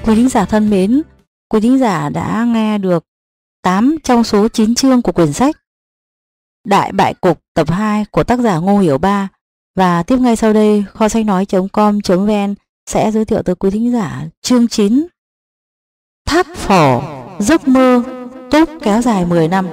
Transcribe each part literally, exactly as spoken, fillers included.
Quý thính giả thân mến, quý thính giả đã nghe được tám trong số chín chương của quyển sách Đại Bại Cục tập hai của tác giả Ngô Hiểu Ba. Và tiếp ngay sau đây, kho sách nói chấm com chấm vn sẽ giới thiệu tới quý thính giả chương chín Thác Phổ Giấc Mơ Túc kéo dài mười năm.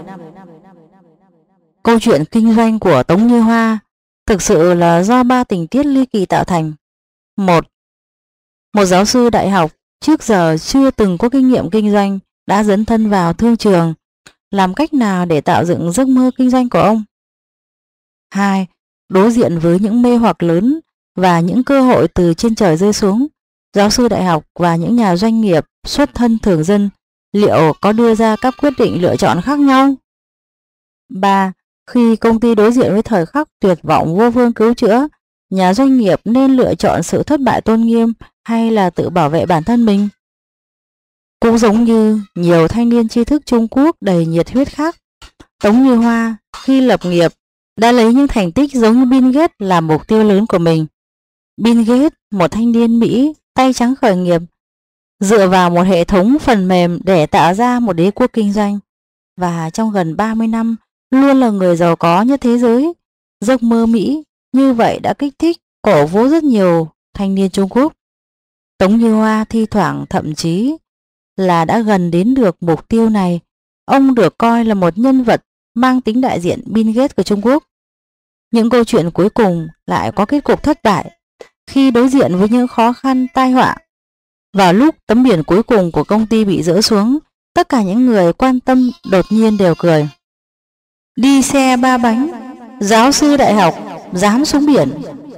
Câu chuyện kinh doanh của Tống Như Hoa thực sự là do ba tình tiết ly kỳ tạo thành. Một, một giáo sư đại học trước giờ chưa từng có kinh nghiệm kinh doanh đã dấn thân vào thương trường, làm cách nào để tạo dựng giấc mơ kinh doanh của ông? Hai, đối diện với những mê hoặc lớn và những cơ hội từ trên trời rơi xuống, giáo sư đại học và những nhà doanh nghiệp xuất thân thường dân liệu có đưa ra các quyết định lựa chọn khác nhau? Ba, khi công ty đối diện với thời khắc tuyệt vọng vô phương cứu chữa, nhà doanh nghiệp nên lựa chọn sự thất bại tôn nghiêm hay là tự bảo vệ bản thân mình? Cũng giống như nhiều thanh niên tri thức Trung Quốc đầy nhiệt huyết khác, Tống Như Hoa khi lập nghiệp đã lấy những thành tích giống như Bill Gates làm mục tiêu lớn của mình. Bill Gates, một thanh niên Mỹ tay trắng khởi nghiệp, dựa vào một hệ thống phần mềm để tạo ra một đế quốc kinh doanh, và trong gần ba mươi năm luôn là người giàu có nhất thế giới. Giấc mơ Mỹ như vậy đã kích thích, cổ vũ rất nhiều thanh niên Trung Quốc. Tống Như Hoa thi thoảng thậm chí là đã gần đến được mục tiêu này. Ông được coi là một nhân vật mang tính đại diện Bill Gates của Trung Quốc. Những câu chuyện cuối cùng lại có kết cục thất bại khi đối diện với những khó khăn tai họa. Vào lúc tấm biển cuối cùng của công ty bị dỡ xuống, tất cả những người quan tâm đột nhiên đều cười. Đi xe ba bánh, giáo sư đại học dám xuống biển.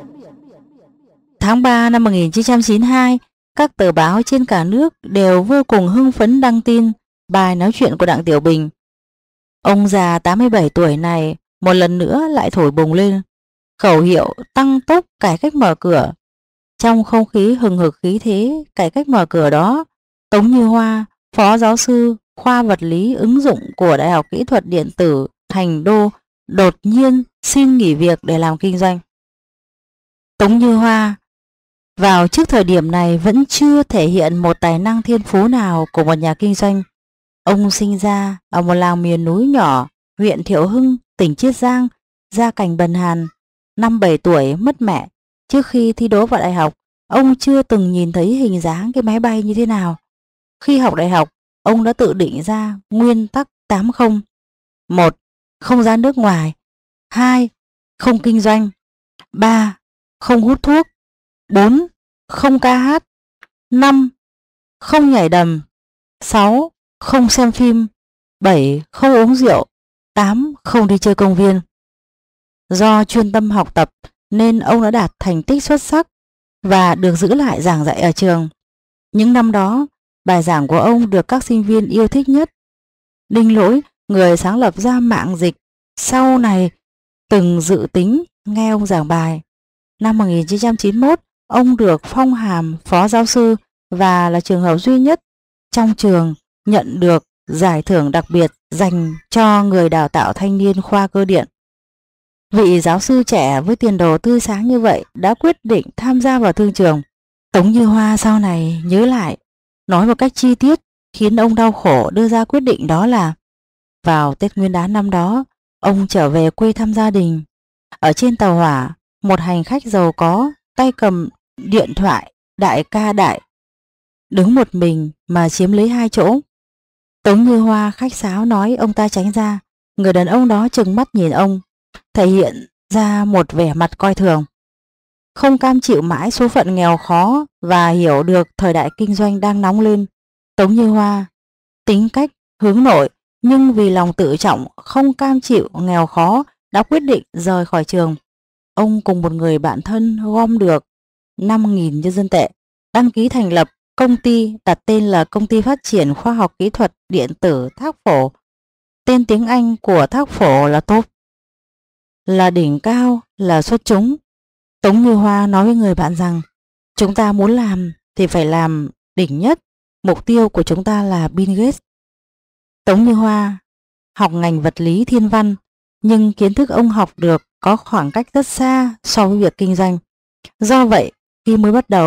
Tháng ba năm một nghìn chín trăm chín mươi hai, các tờ báo trên cả nước đều vô cùng hưng phấn đăng tin bài nói chuyện của Đặng Tiểu Bình. Ông già tám mươi bảy tuổi này một lần nữa lại thổi bùng lên khẩu hiệu tăng tốc cải cách mở cửa. Trong không khí hừng hực khí thế cải cách mở cửa đó, Tống Như Hoa, phó giáo sư khoa vật lý ứng dụng của Đại học Kỹ thuật Điện tử Thành Đô, đột nhiên xin nghỉ việc để làm kinh doanh. Tống Như Hoa vào trước thời điểm này vẫn chưa thể hiện một tài năng thiên phú nào của một nhà kinh doanh. Ông sinh ra ở một làng miền núi nhỏ, huyện Thiệu Hưng, tỉnh Chiết Giang, gia cảnh bần hàn. Năm bảy tuổi mất mẹ. Trước khi thi đỗ vào đại học, ông chưa từng nhìn thấy hình dáng cái máy bay như thế nào. Khi học đại học, ông đã tự định ra nguyên tắc tám không. Một, không ra nước ngoài. Hai, không kinh doanh. Ba, không hút thuốc. Bốn, không ca hát. Năm, không nhảy đầm. Sáu, không xem phim. Bảy, không uống rượu. Tám, không đi chơi công viên. Do chuyên tâm học tập nên ông đã đạt thành tích xuất sắc và được giữ lại giảng dạy ở trường. Những năm đó, bài giảng của ông được các sinh viên yêu thích nhất. Đinh Lỗi, người sáng lập ra mạng dịch, sau này từng dự tính nghe ông giảng bài. Năm một nghìn chín trăm chín mươi mốt, ông được phong hàm phó giáo sư và là trường hợp duy nhất trong trường nhận được giải thưởng đặc biệt dành cho người đào tạo thanh niên khoa cơ điện. Vị giáo sư trẻ với tiền đồ tươi sáng như vậy đã quyết định tham gia vào thương trường. Tống Như Hoa sau này nhớ lại, nói một cách chi tiết khiến ông đau khổ đưa ra quyết định, đó là vào Tết Nguyên đán năm đó, ông trở về quê thăm gia đình. Ở trên tàu hỏa, một hành khách giàu có tay cầm điện thoại đại ca đại, đứng một mình mà chiếm lấy hai chỗ. Tống Như Hoa khách sáo nói ông ta tránh ra. Người đàn ông đó trừng mắt nhìn ông, thể hiện ra một vẻ mặt coi thường. Không cam chịu mãi số phận nghèo khó và hiểu được thời đại kinh doanh đang nóng lên, Tống Như Hoa tính cách hướng nội nhưng vì lòng tự trọng không cam chịu nghèo khó đã quyết định rời khỏi trường. Ông cùng một người bạn thân gom được năm nghìn nhân dân tệ, đăng ký thành lập công ty đặt tên là Công ty Phát triển Khoa học Kỹ thuật Điện tử Thác Phổ. Tên tiếng Anh của Thác Phổ là top, là đỉnh cao, là xuất chúng. Tống Như Hoa nói với người bạn rằng chúng ta muốn làm thì phải làm đỉnh nhất, mục tiêu của chúng ta là Bill Gates. Tống Như Hoa học ngành vật lý thiên văn, nhưng kiến thức ông học được có khoảng cách rất xa so với việc kinh doanh. Do vậy, khi mới bắt đầu,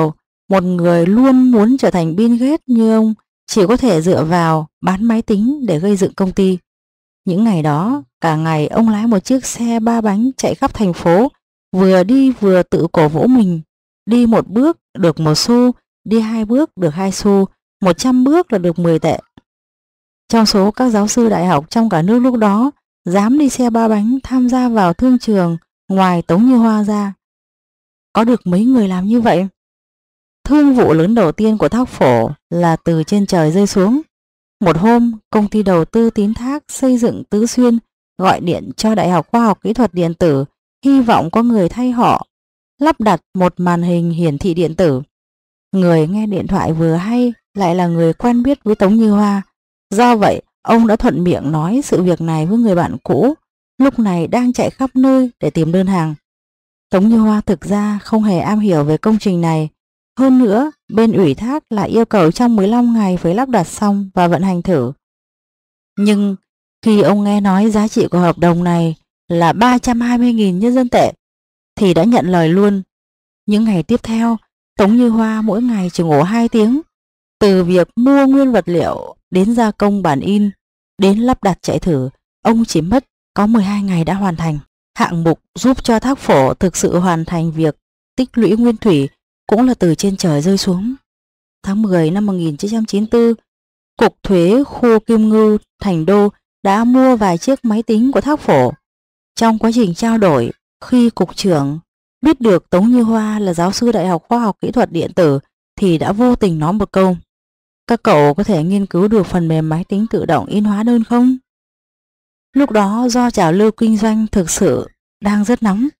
Một người luôn muốn trở thành Bill Gates như ông chỉ có thể dựa vào bán máy tính để gây dựng công ty. Những ngày đó, cả ngày ông lái một chiếc xe ba bánh chạy khắp thành phố, vừa đi vừa tự cổ vũ mình. Đi một bước được một xu, đi hai bước được hai xu, một trăm bước là được mười tệ. Trong số các giáo sư đại học trong cả nước lúc đó, dám đi xe ba bánh tham gia vào thương trường ngoài Tống Như Hoa ra, có được mấy người làm như vậy. Thương vụ lớn đầu tiên của Thác Phổ là từ trên trời rơi xuống. Một hôm, công ty đầu tư tín thác xây dựng Tứ Xuyên gọi điện cho Đại học Khoa học Kỹ thuật Điện tử, hy vọng có người thay họ lắp đặt một màn hình hiển thị điện tử. Người nghe điện thoại vừa hay lại là người quen biết với Tống Như Hoa. Do vậy, ông đã thuận miệng nói sự việc này với người bạn cũ, lúc này đang chạy khắp nơi để tìm đơn hàng. Tống Như Hoa thực ra không hề am hiểu về công trình này. Hơn nữa, bên ủy thác lại yêu cầu trong mười lăm ngày phải lắp đặt xong và vận hành thử. Nhưng khi ông nghe nói giá trị của hợp đồng này là ba trăm hai mươi nghìn nhân dân tệ thì đã nhận lời luôn. Những ngày tiếp theo, Tống Như Hoa mỗi ngày chỉ ngủ hai tiếng. Từ việc mua nguyên vật liệu đến gia công bản in đến lắp đặt chạy thử, ông chỉ mất có mười hai ngày đã hoàn thành. Hạng mục giúp cho Thác Phổ thực sự hoàn thành việc tích lũy nguyên thủy cũng là từ trên trời rơi xuống. Tháng mười năm một nghìn chín trăm chín mươi tư, Cục Thuế khu Kim Ngưu, Thành Đô đã mua vài chiếc máy tính của Thác Phổ. Trong quá trình trao đổi, khi cục trưởng biết được Tống Như Hoa là giáo sư Đại học Khoa học Kỹ thuật Điện tử thì đã vô tình nói một câu: "Các cậu có thể nghiên cứu được phần mềm máy tính tự động in hóa đơn không?" Lúc đó do trào lưu kinh doanh thực sự đang rất nóng.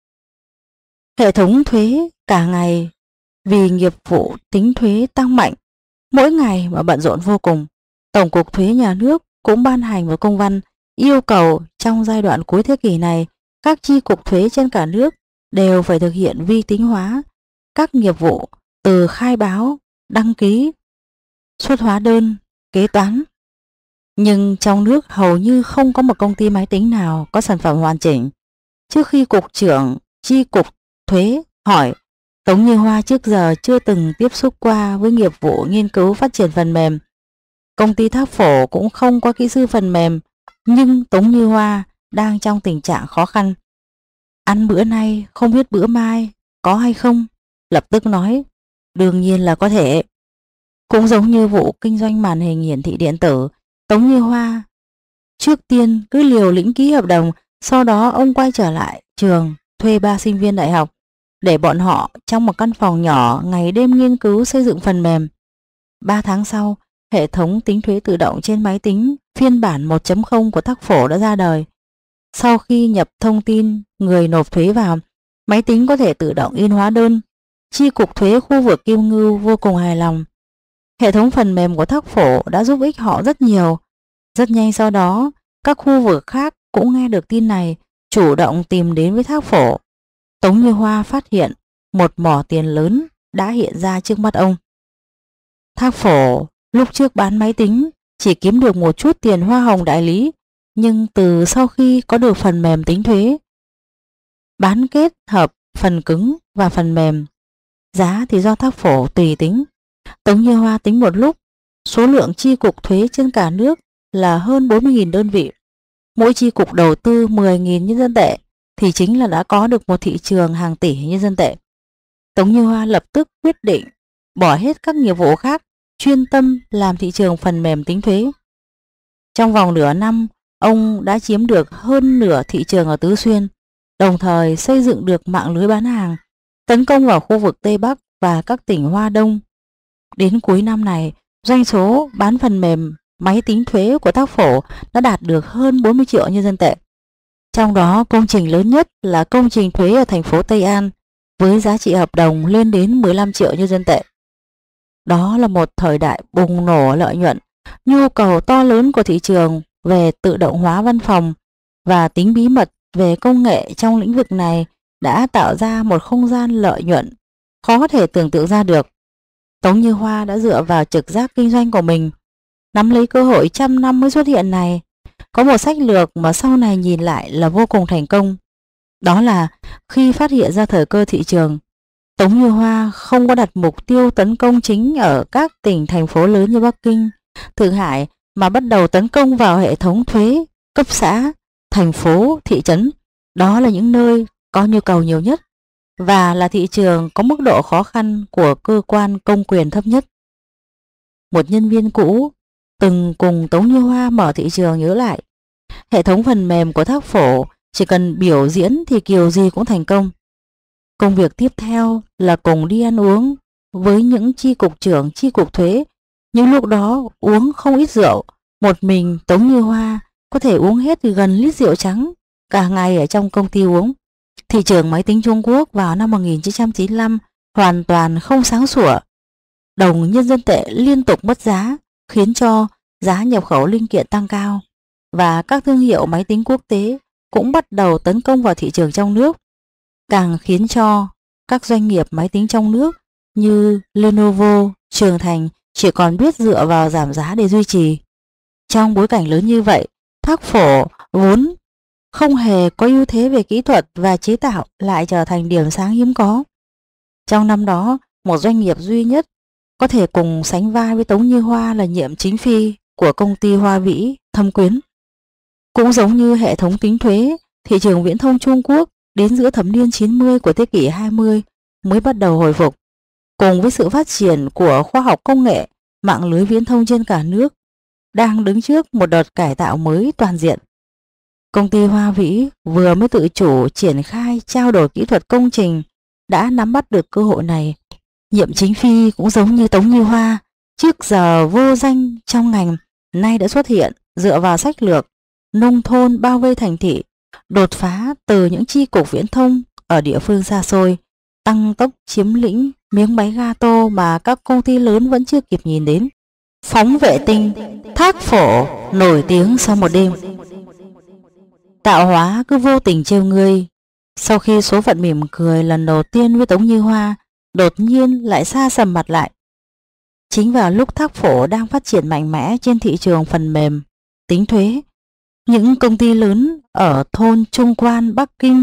Hệ thống thuế cả ngày vì nghiệp vụ tính thuế tăng mạnh, mỗi ngày mà bận rộn vô cùng. Tổng cục Thuế nhà nước cũng ban hành một công văn yêu cầu trong giai đoạn cuối thế kỷ này, các chi cục thuế trên cả nước đều phải thực hiện vi tính hóa các nghiệp vụ từ khai báo, đăng ký, xuất hóa đơn, kế toán. Nhưng trong nước hầu như không có một công ty máy tính nào có sản phẩm hoàn chỉnh. Trước khi cục trưởng chi cục thuế hỏi, Tống Như Hoa trước giờ chưa từng tiếp xúc qua với nghiệp vụ nghiên cứu phát triển phần mềm. Công ty Thác Phổ cũng không có kỹ sư phần mềm, nhưng Tống Như Hoa đang trong tình trạng khó khăn. Ăn bữa nay không biết bữa mai có hay không, lập tức nói đương nhiên là có thể. Cũng giống như vụ kinh doanh màn hình hiển thị điện tử, Tống Như Hoa trước tiên cứ liều lĩnh ký hợp đồng, sau đó ông quay trở lại trường thuê ba sinh viên đại học để bọn họ trong một căn phòng nhỏ ngày đêm nghiên cứu xây dựng phần mềm. Ba tháng sau, hệ thống tính thuế tự động trên máy tính phiên bản một chấm không của Thác Phổ đã ra đời. Sau khi nhập thông tin người nộp thuế vào, máy tính có thể tự động in hóa đơn. Chi cục thuế khu vực Kim Ngưu vô cùng hài lòng. Hệ thống phần mềm của Thác Phổ đã giúp ích họ rất nhiều. Rất nhanh sau đó, các khu vực khác cũng nghe được tin này, chủ động tìm đến với Thác Phổ. Tống Như Hoa phát hiện một mỏ tiền lớn đã hiện ra trước mắt ông. Thác Phổ lúc trước bán máy tính chỉ kiếm được một chút tiền hoa hồng đại lý, nhưng từ sau khi có được phần mềm tính thuế, bán kết hợp phần cứng và phần mềm, giá thì do Thác Phổ tùy tính. Tống Như Hoa tính một lúc, số lượng chi cục thuế trên cả nước là hơn bốn mươi nghìn đơn vị. Mỗi chi cục đầu tư mười nghìn nhân dân tệ thì chính là đã có được một thị trường hàng tỷ nhân dân tệ. Tống Như Hoa lập tức quyết định bỏ hết các nghiệp vụ khác, chuyên tâm làm thị trường phần mềm tính thuế. Trong vòng nửa năm, ông đã chiếm được hơn nửa thị trường ở Tứ Xuyên, đồng thời xây dựng được mạng lưới bán hàng, tấn công vào khu vực Tây Bắc và các tỉnh Hoa Đông. Đến cuối năm này, doanh số bán phần mềm máy tính thuế của Thác Phổ đã đạt được hơn bốn mươi triệu nhân dân tệ. Trong đó, công trình lớn nhất là công trình thuế ở thành phố Tây An với giá trị hợp đồng lên đến mười lăm triệu nhân dân tệ. Đó là một thời đại bùng nổ lợi nhuận, nhu cầu to lớn của thị trường về tự động hóa văn phòng và tính bí mật về công nghệ trong lĩnh vực này đã tạo ra một không gian lợi nhuận khó có thể tưởng tượng ra được. Tống Như Hoa đã dựa vào trực giác kinh doanh của mình, nắm lấy cơ hội trăm năm mới xuất hiện này. Có một sách lược mà sau này nhìn lại là vô cùng thành công. Đó là khi phát hiện ra thời cơ thị trường, Tống Như Hoa không có đặt mục tiêu tấn công chính ở các tỉnh thành phố lớn như Bắc Kinh, Thượng Hải, mà bắt đầu tấn công vào hệ thống thuế cấp xã, thành phố, thị trấn. Đó là những nơi có nhu cầu nhiều nhất và là thị trường có mức độ khó khăn của cơ quan công quyền thấp nhất. Một nhân viên cũ từng cùng Tống Như Hoa mở thị trường nhớ lại, hệ thống phần mềm của Thác Phổ chỉ cần biểu diễn thì kiểu gì cũng thành công. Công việc tiếp theo là cùng đi ăn uống với những chi cục trưởng chi cục thuế, nhưng lúc đó uống không ít rượu. Một mình Tống Như Hoa có thể uống hết gần lít rượu trắng cả ngày ở trong công ty uống. Thị trường máy tính Trung Quốc vào năm một nghìn chín trăm chín mươi lăm hoàn toàn không sáng sủa. Đồng nhân dân tệ liên tục mất giá, khiến cho giá nhập khẩu linh kiện tăng cao, và các thương hiệu máy tính quốc tế cũng bắt đầu tấn công vào thị trường trong nước, càng khiến cho các doanh nghiệp máy tính trong nước như Lenovo, Trường Thành chỉ còn biết dựa vào giảm giá để duy trì. Trong bối cảnh lớn như vậy, Thác Phổ vốn không hề có ưu thế về kỹ thuật và chế tạo lại trở thành điểm sáng hiếm có. Trong năm đó, một doanh nghiệp duy nhất có thể cùng sánh vai với Tống Như Hoa là Nhiệm Chính Phi của công ty Hoa Vĩ, Thâm Quyến. Cũng giống như hệ thống tính thuế, thị trường viễn thông Trung Quốc đến giữa thập niên chín mươi của thế kỷ hai mươi mới bắt đầu hồi phục. Cùng với sự phát triển của khoa học công nghệ, mạng lưới viễn thông trên cả nước đang đứng trước một đợt cải tạo mới toàn diện. Công ty Hoa Vĩ vừa mới tự chủ triển khai trao đổi kỹ thuật công trình đã nắm bắt được cơ hội này. Nhiệm Chính Phi cũng giống như Tống Như Hoa, trước giờ vô danh trong ngành, nay đã xuất hiện dựa vào sách lược nông thôn bao vây thành thị, đột phá từ những chi cục viễn thông ở địa phương xa xôi, tăng tốc chiếm lĩnh miếng bánh gato mà các công ty lớn vẫn chưa kịp nhìn đến. Phóng vệ tinh, Thác Phổ nổi tiếng sau một đêm. Tạo hóa cứ vô tình trêu ngươi. Sau khi số phận mỉm cười lần đầu tiên với Tống Như Hoa, đột nhiên lại xa sầm mặt lại. Chính vào lúc Thác Phổ đang phát triển mạnh mẽ trên thị trường phần mềm, tính thuế, những công ty lớn ở thôn Trung Quan, Bắc Kinh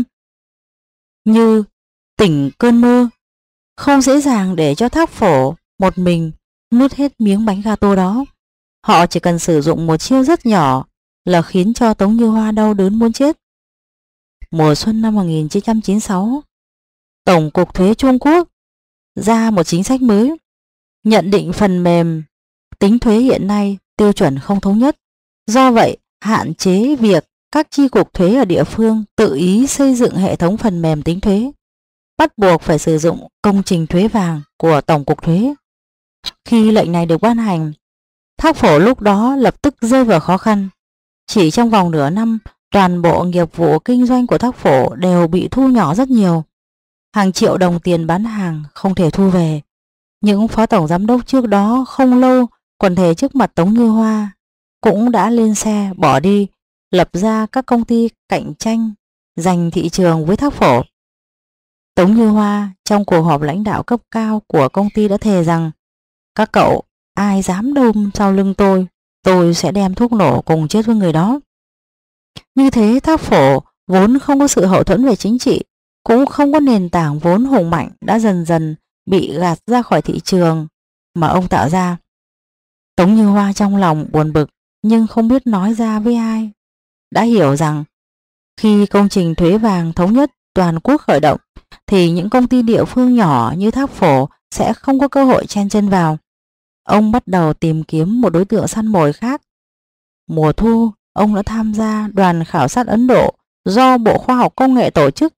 như tỉnh cơn mơ không dễ dàng để cho Thác Phổ một mình nuốt hết miếng bánh gato đó. Họ chỉ cần sử dụng một chiêu rất nhỏ là khiến cho Tống Như Hoa đau đớn muốn chết. Mùa xuân năm một nghìn chín trăm chín mươi sáu, Tổng cục Thuế Trung Quốc ra một chính sách mới, nhận định phần mềm tính thuế hiện nay tiêu chuẩn không thống nhất. Do vậy, hạn chế việc các chi cục thuế ở địa phương tự ý xây dựng hệ thống phần mềm tính thuế, bắt buộc phải sử dụng công trình thuế vàng của Tổng cục Thuế. Khi lệnh này được ban hành, Thác Phổ lúc đó lập tức rơi vào khó khăn. Chỉ trong vòng nửa năm, toàn bộ nghiệp vụ kinh doanh của Thác Phổ đều bị thu nhỏ rất nhiều. Hàng triệu đồng tiền bán hàng không thể thu về. Những phó tổng giám đốc trước đó không lâu còn thề trước mặt Tống Như Hoa cũng đã lên xe bỏ đi, lập ra các công ty cạnh tranh giành thị trường với Thác Phổ. Tống Như Hoa trong cuộc họp lãnh đạo cấp cao của công ty đã thề rằng: các cậu ai dám đâm sau lưng tôi, tôi sẽ đem thuốc nổ cùng chết với người đó. Như thế, Thác Phổ vốn không có sự hậu thuẫn về chính trị, cũng không có nền tảng vốn hùng mạnh, đã dần dần bị gạt ra khỏi thị trường mà ông tạo ra. Tống Như Hoa trong lòng buồn bực nhưng không biết nói ra với ai. Đã hiểu rằng khi công trình thuế vàng thống nhất toàn quốc khởi động thì những công ty địa phương nhỏ như Thác Phổ sẽ không có cơ hội chen chân vào. Ông bắt đầu tìm kiếm một đối tượng săn mồi khác. Mùa thu, ông đã tham gia đoàn khảo sát Ấn Độ do Bộ Khoa học Công nghệ tổ chức.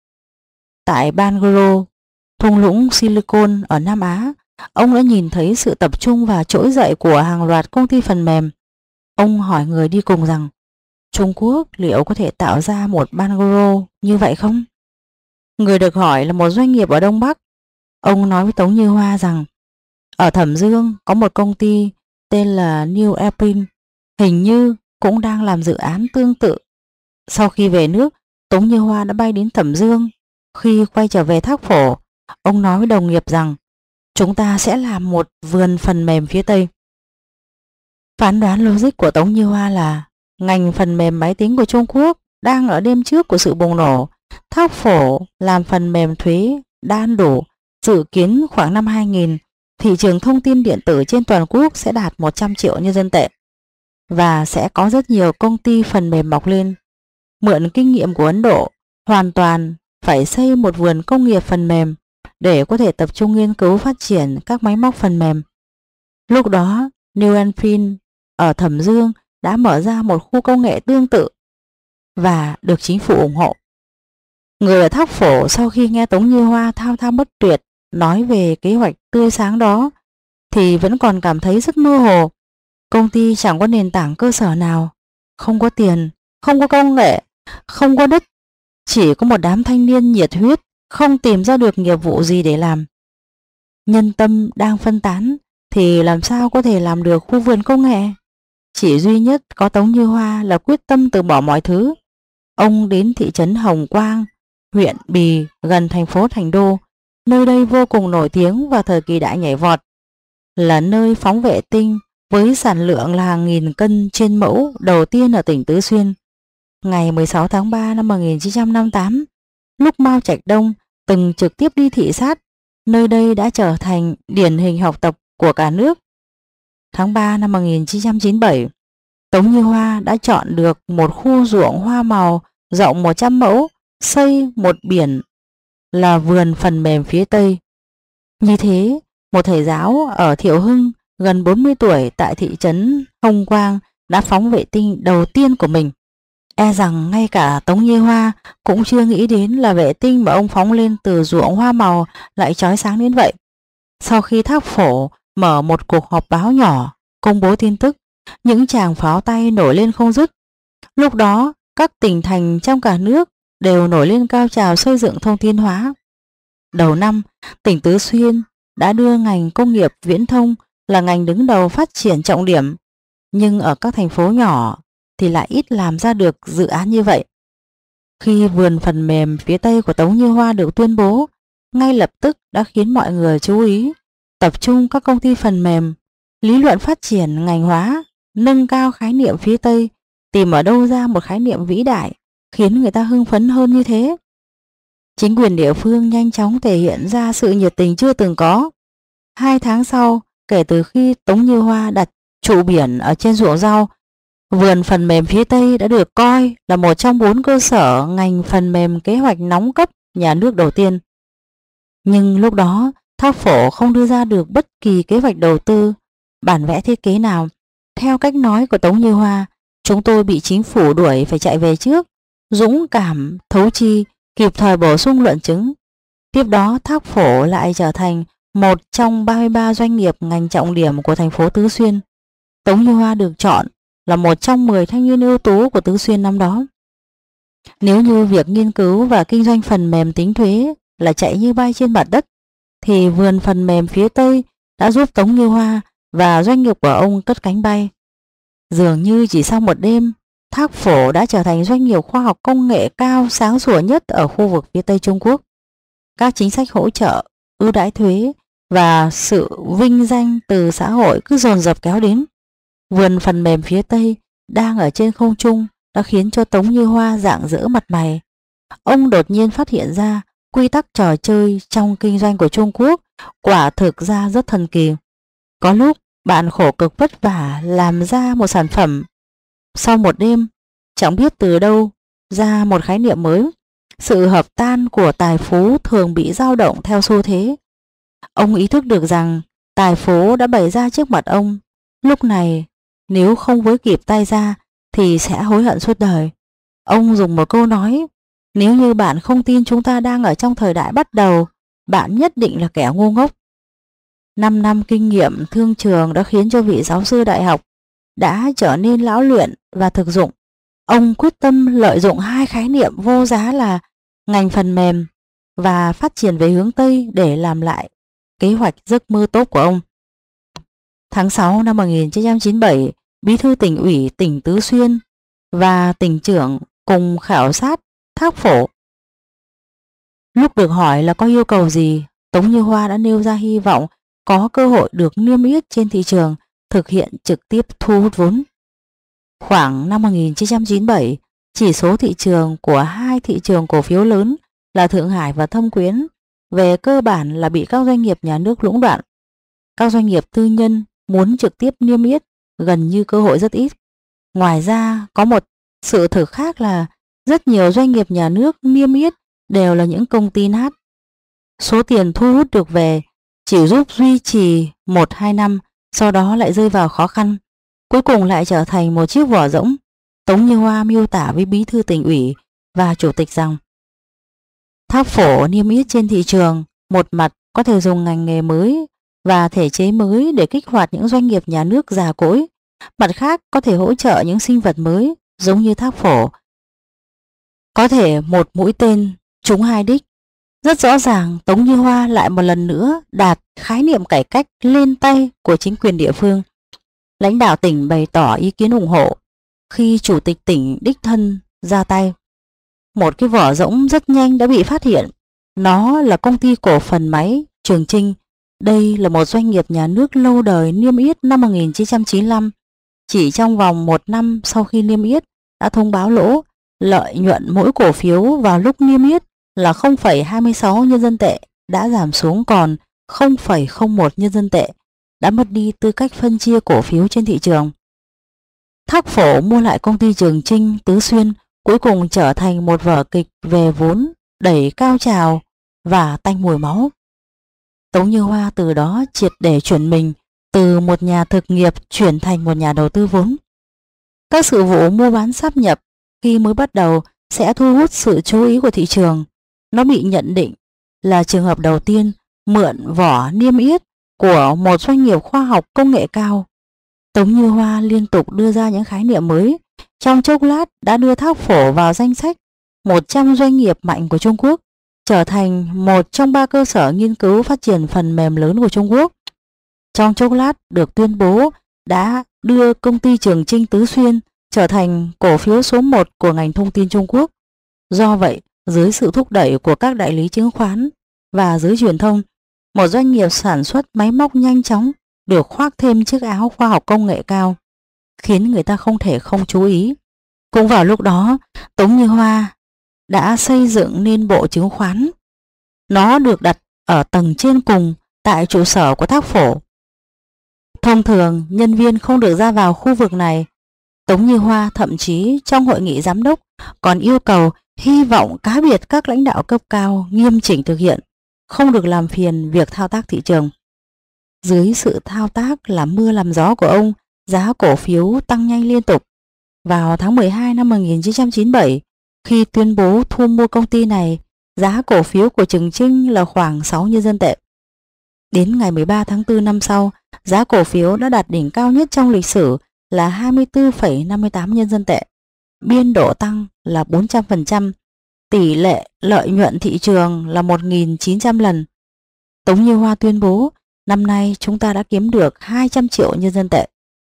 Tại Bangalore, thung lũng Silicon ở Nam Á, ông đã nhìn thấy sự tập trung và trỗi dậy của hàng loạt công ty phần mềm. Ông hỏi người đi cùng rằng: Trung Quốc liệu có thể tạo ra một Bangalore như vậy không? Người được hỏi là một doanh nghiệp ở Đông Bắc. Ông nói với Tống Như Hoa rằng ở Thẩm Dương có một công ty tên là New Airpin, hình như cũng đang làm dự án tương tự. Sau khi về nước, Tống Như Hoa đã bay đến Thẩm Dương. Khi quay trở về Thác Phổ, ông nói với đồng nghiệp rằng chúng ta sẽ làm một vườn phần mềm phía Tây. Phán đoán logic của Tống Như Hoa là ngành phần mềm máy tính của Trung Quốc đang ở đêm trước của sự bùng nổ. Thác Phổ làm phần mềm thuế đã ăn đủ dự kiến khoảng năm hai nghìn, thị trường thông tin điện tử trên toàn quốc sẽ đạt một trăm triệu nhân dân tệ và sẽ có rất nhiều công ty phần mềm mọc lên. Mượn kinh nghiệm của Ấn Độ, hoàn toàn phải xây một vườn công nghiệp phần mềm để có thể tập trung nghiên cứu phát triển các máy móc phần mềm. Lúc đó, New Enfin ở Thẩm Dương đã mở ra một khu công nghệ tương tự và được chính phủ ủng hộ. Người ở Thác Phổ sau khi nghe Tống Như Hoa thao thao bất tuyệt nói về kế hoạch tươi sáng đó thì vẫn còn cảm thấy rất mơ hồ. Công ty chẳng có nền tảng cơ sở nào, không có tiền, không có công nghệ, không có đất, chỉ có một đám thanh niên nhiệt huyết không tìm ra được nghiệp vụ gì để làm. Nhân tâm đang phân tán thì làm sao có thể làm được khu vườn công nghệ? Chỉ duy nhất có Tống Như Hoa là quyết tâm từ bỏ mọi thứ. Ông đến thị trấn Hồng Quang, huyện Bì gần thành phố Thành Đô. Nơi đây vô cùng nổi tiếng vào thời kỳ đại nhảy vọt, là nơi phóng vệ tinh với sản lượng là hàng nghìn cân trên mẫu đầu tiên ở tỉnh Tứ Xuyên. Ngày mười sáu tháng ba năm một nghìn chín trăm năm mươi tám, lúc Mao Trạch Đông từng trực tiếp đi thị sát, nơi đây đã trở thành điển hình học tập của cả nước. Tháng ba năm một nghìn chín trăm chín mươi bảy, Tống Như Hoa đã chọn được một khu ruộng hoa màu rộng một trăm mẫu, xây một biển là vườn phần mềm phía Tây. Như thế, một thầy giáo ở Thiệu Hưng gần bốn mươi tuổi tại thị trấn Hồng Quang đã phóng vệ tinh đầu tiên của mình. E rằng ngay cả Tống Như Hoa cũng chưa nghĩ đến là vệ tinh mà ông phóng lên từ ruộng hoa màu lại chói sáng đến vậy. Sau khi Thác Phổ mở một cuộc họp báo nhỏ công bố tin tức, những tràng pháo tay nổi lên không dứt. Lúc đó, các tỉnh thành trong cả nước đều nổi lên cao trào xây dựng thông tin hóa. Đầu năm, tỉnh Tứ Xuyên đã đưa ngành công nghiệp viễn thông là ngành đứng đầu phát triển trọng điểm, nhưng ở các thành phố nhỏ thì lại ít làm ra được dự án như vậy. Khi vườn phần mềm phía Tây của Tống Như Hoa được tuyên bố, ngay lập tức đã khiến mọi người chú ý, tập trung các công ty phần mềm, lý luận phát triển ngành hóa, nâng cao khái niệm phía Tây, tìm ở đâu ra một khái niệm vĩ đại khiến người ta hưng phấn hơn như thế. Chính quyền địa phương nhanh chóng thể hiện ra sự nhiệt tình chưa từng có. Hai tháng sau, kể từ khi Tống Như Hoa đặt trụ biển ở trên ruộng rau, vườn phần mềm phía Tây đã được coi là một trong bốn cơ sở ngành phần mềm kế hoạch nóng cấp nhà nước đầu tiên. Nhưng lúc đó, Thác Phổ không đưa ra được bất kỳ kế hoạch đầu tư, bản vẽ thiết kế nào. Theo cách nói của Tống Như Hoa, chúng tôi bị chính phủ đuổi phải chạy về trước, dũng cảm, thấu chi, kịp thời bổ sung luận chứng. Tiếp đó, Thác Phổ lại trở thành một trong ba mươi ba doanh nghiệp ngành trọng điểm của thành phố Tứ Xuyên. Tống Như Hoa được chọn là một trong mười thanh niên ưu tú của Tứ Xuyên năm đó. Nếu như việc nghiên cứu và kinh doanh phần mềm tính thuế là chạy như bay trên mặt đất, thì vườn phần mềm phía Tây đã giúp Tống Như Hoa và doanh nghiệp của ông cất cánh bay. Dường như chỉ sau một đêm, Thác Phổ đã trở thành doanh nghiệp khoa học công nghệ cao sáng sủa nhất ở khu vực phía Tây Trung Quốc. Các chính sách hỗ trợ, ưu đãi thuế và sự vinh danh từ xã hội cứ dồn dập kéo đến. Vườn phần mềm phía Tây đang ở trên không trung đã khiến cho Tống Như Hoa rạng rỡ mặt mày. Ông đột nhiên phát hiện ra quy tắc trò chơi trong kinh doanh của Trung Quốc quả thực ra rất thần kỳ. Có lúc bạn khổ cực vất vả làm ra một sản phẩm, sau một đêm chẳng biết từ đâu ra một khái niệm mới. Sự hợp tan của tài phú thường bị dao động theo xu thế. Ông ý thức được rằng tài phú đã bày ra trước mặt ông. Lúc này nếu không với kịp tay ra thì sẽ hối hận suốt đời. Ông dùng một câu nói: nếu như bạn không tin chúng ta đang ở trong thời đại bắt đầu, bạn nhất định là kẻ ngu ngốc. Năm năm kinh nghiệm thương trường đã khiến cho vị giáo sư đại học đã trở nên lão luyện và thực dụng. Ông quyết tâm lợi dụng hai khái niệm vô giá là ngành phần mềm và phát triển về hướng Tây để làm lại kế hoạch giấc mơ tốt của ông. Tháng sáu năm một nghìn chín trăm chín mươi bảy, Bí thư tỉnh ủy tỉnh Tứ Xuyên và tỉnh trưởng cùng khảo sát Thác Phổ. Lúc được hỏi là có yêu cầu gì, Tống Như Hoa đã nêu ra hy vọng có cơ hội được niêm yết trên thị trường, thực hiện trực tiếp thu hút vốn. Khoảng năm một nghìn chín trăm chín mươi bảy, chỉ số thị trường của hai thị trường cổ phiếu lớn là Thượng Hải và Thâm Quyến về cơ bản là bị các doanh nghiệp nhà nước lũng đoạn. Các doanh nghiệp tư nhân muốn trực tiếp niêm yết gần như cơ hội rất ít. Ngoài ra, có một sự thực khác là rất nhiều doanh nghiệp nhà nước niêm yết đều là những công ty nát. Số tiền thu hút được về chỉ giúp duy trì một hai năm, sau đó lại rơi vào khó khăn, cuối cùng lại trở thành một chiếc vỏ rỗng. Tống Như Hoa miêu tả với bí thư tỉnh ủy và chủ tịch rằng thác phổ niêm yết trên thị trường, một mặt có thể dùng ngành nghề mới và thể chế mới để kích hoạt những doanh nghiệp nhà nước già cỗi, mặt khác có thể hỗ trợ những sinh vật mới giống như thác phổ, có thể một mũi tên trúng hai đích. Rất rõ ràng, Tống Như Hoa lại một lần nữa đạt khái niệm cải cách lên tay của chính quyền địa phương. Lãnh đạo tỉnh bày tỏ ý kiến ủng hộ khi chủ tịch tỉnh đích thân ra tay. Một cái vỏ rỗng rất nhanh đã bị phát hiện. Nó là công ty cổ phần máy Trường Chinh. Đây là một doanh nghiệp nhà nước lâu đời niêm yết năm một nghìn chín trăm chín mươi lăm. Chỉ trong vòng một năm sau khi niêm yết đã thông báo lỗ. Lợi nhuận mỗi cổ phiếu vào lúc niêm yết là không phẩy hai mươi sáu nhân dân tệ đã giảm xuống còn không phẩy không một nhân dân tệ, đã mất đi tư cách phân chia cổ phiếu trên thị trường. Thác phổ mua lại công ty Trường Chinh Tứ Xuyên cuối cùng trở thành một vở kịch về vốn đẩy cao trào và tanh mùi máu. Tống Như Hoa từ đó triệt để chuyển mình từ một nhà thực nghiệp chuyển thành một nhà đầu tư vốn. Các sự vụ mua bán sáp nhập khi mới bắt đầu sẽ thu hút sự chú ý của thị trường. Nó bị nhận định là trường hợp đầu tiên mượn vỏ niêm yết của một doanh nghiệp khoa học công nghệ cao. Tống Như Hoa liên tục đưa ra những khái niệm mới, trong chốc lát đã đưa thác phổ vào danh sách một trăm doanh nghiệp mạnh của Trung Quốc, trở thành một trong ba cơ sở nghiên cứu phát triển phần mềm lớn của Trung Quốc. Trong chốc lát được tuyên bố đã đưa công ty Trường Chinh Tứ Xuyên trở thành cổ phiếu số một của ngành thông tin Trung Quốc. Do vậy, dưới sự thúc đẩy của các đại lý chứng khoán và giới truyền thông, một doanh nghiệp sản xuất máy móc nhanh chóng được khoác thêm chiếc áo khoa học công nghệ cao, khiến người ta không thể không chú ý. Cũng vào lúc đó, Tống Như Hoa đã xây dựng nên bộ chứng khoán. Nó được đặt ở tầng trên cùng tại trụ sở của thác phổ. Thông thường, nhân viên không được ra vào khu vực này. Tống Như Hoa thậm chí trong hội nghị giám đốc còn yêu cầu hy vọng cá biệt các lãnh đạo cấp cao nghiêm chỉnh thực hiện, không được làm phiền việc thao tác thị trường. Dưới sự thao tác làm mưa làm gió của ông, giá cổ phiếu tăng nhanh liên tục. Vào tháng mười hai năm một nghìn chín trăm chín mươi bảy, khi tuyên bố thu mua công ty này, giá cổ phiếu của Trường Chinh là khoảng sáu nhân dân tệ. Đến ngày mười ba tháng tư năm sau, giá cổ phiếu đã đạt đỉnh cao nhất trong lịch sử là hai mươi tư phẩy năm mươi tám nhân dân tệ. Biên độ tăng là bốn trăm phần trăm, tỷ lệ lợi nhuận thị trường là một nghìn chín trăm lần. Tống Như Hoa tuyên bố, năm nay chúng ta đã kiếm được hai trăm triệu nhân dân tệ.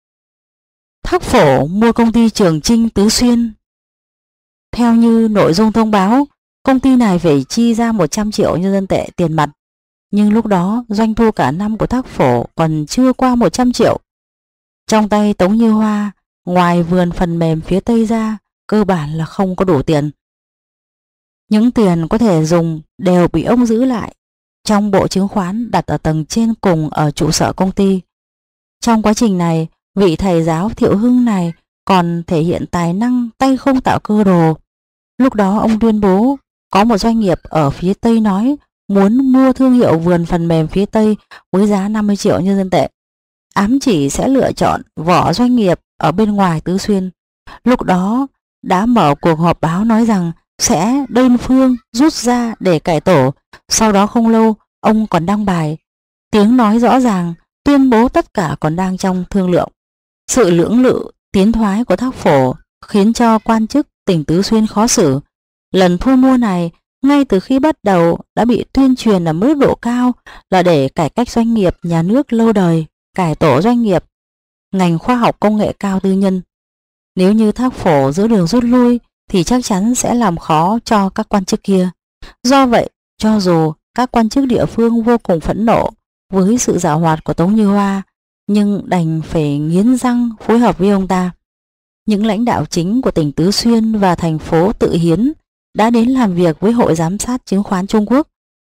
Thác phổ mua công ty Trường Chinh Tứ Xuyên. Theo như nội dung thông báo, công ty này phải chi ra một trăm triệu nhân dân tệ tiền mặt. Nhưng lúc đó doanh thu cả năm của thác phổ còn chưa qua một trăm triệu. Trong tay Tống Như Hoa, ngoài vườn phần mềm phía Tây ra, cơ bản là không có đủ tiền. Những tiền có thể dùng đều bị ông giữ lại trong bộ chứng khoán đặt ở tầng trên cùng ở trụ sở công ty. Trong quá trình này, vị thầy giáo Thiệu Hưng này còn thể hiện tài năng tay không tạo cơ đồ. Lúc đó ông tuyên bố có một doanh nghiệp ở phía Tây nói muốn mua thương hiệu vườn phần mềm phía Tây với giá năm mươi triệu nhân dân tệ, ám chỉ sẽ lựa chọn vỏ doanh nghiệp ở bên ngoài Tứ Xuyên. Lúc đó đã mở cuộc họp báo nói rằng sẽ đơn phương rút ra để cải tổ. Sau đó không lâu, ông còn đăng bài, tiếng nói rõ ràng, tuyên bố tất cả còn đang trong thương lượng. Sự lưỡng lự, tiến thoái của thác phổ khiến cho quan chức tỉnh Tứ Xuyên khó xử. Lần thu mua này ngay từ khi bắt đầu đã bị tuyên truyền ở mức độ cao là để cải cách doanh nghiệp nhà nước lâu đời, cải tổ doanh nghiệp ngành khoa học công nghệ cao tư nhân. Nếu như thác phổ giữa đường rút lui thì chắc chắn sẽ làm khó cho các quan chức kia. Do vậy, cho dù các quan chức địa phương vô cùng phẫn nộ với sự giảo hoạt của Tống Như Hoa, nhưng đành phải nghiến răng phối hợp với ông ta. Những lãnh đạo chính của tỉnh Tứ Xuyên và thành phố Tự Hiến đã đến làm việc với Hội Giám sát Chứng khoán Trung Quốc.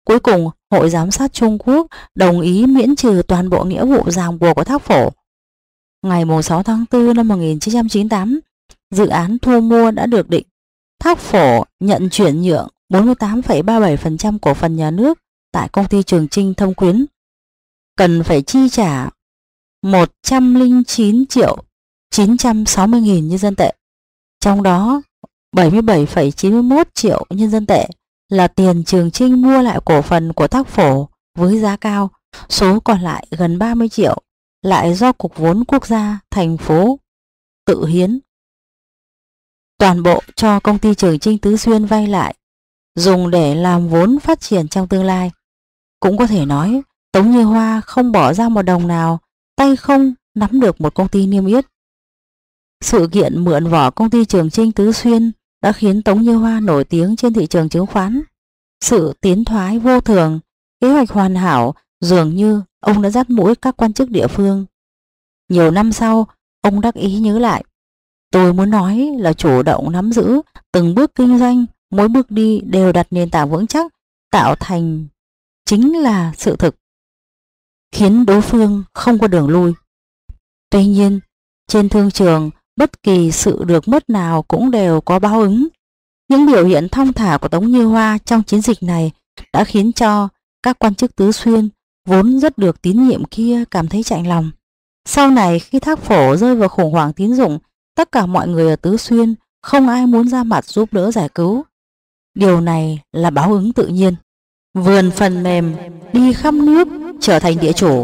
Cuối cùng, Hội Giám sát Trung Quốc đồng ý miễn trừ toàn bộ nghĩa vụ ràng buộc của Thác Phổ. Ngày sáu tháng tư năm một nghìn chín trăm chín mươi tám, dự án thu mua đã được định. Thác Phổ nhận chuyển nhượng bốn mươi tám phẩy ba mươi bảy phần trăm cổ phần nhà nước tại công ty Trường Chinh Thông Quyến, cần phải chi trả một trăm lẻ chín triệu chín trăm sáu mươi nghìn nhân dân tệ, trong đó bảy mươi bảy phẩy chín mươi mốt triệu nhân dân tệ là tiền Trường Chinh mua lại cổ phần của Thác Phổ với giá cao, số còn lại gần ba mươi triệu lại do Cục Vốn Quốc gia thành phố tự hiến. Toàn bộ cho công ty Trường Chinh Tứ Xuyên vay lại, dùng để làm vốn phát triển trong tương lai. Cũng có thể nói, Tống Như Hoa không bỏ ra một đồng nào, tay không nắm được một công ty niêm yết. Sự kiện mượn vỏ công ty Trường Chinh Tứ Xuyên đã khiến Tống Như Hoa nổi tiếng trên thị trường chứng khoán. Sự tiến thoái vô thường, kế hoạch hoàn hảo, dường như ông đã dắt mũi các quan chức địa phương. Nhiều năm sau, ông đắc ý nhớ lại, tôi muốn nói là chủ động nắm giữ từng bước kinh doanh, mỗi bước đi đều đặt nền tảng vững chắc, tạo thành chính là sự thực, khiến đối phương không có đường lui. Tuy nhiên, trên thương trường, bất kỳ sự được mất nào cũng đều có báo ứng. Những biểu hiện thong thả của Tống Như Hoa trong chiến dịch này đã khiến cho các quan chức Tứ Xuyên vốn rất được tín nhiệm kia cảm thấy chạnh lòng. Sau này khi Thác Phổ rơi vào khủng hoảng tín dụng, tất cả mọi người ở Tứ Xuyên không ai muốn ra mặt giúp đỡ giải cứu. Điều này là báo ứng tự nhiên. Vườn phần mềm đi khắp nước trở thành địa chủ.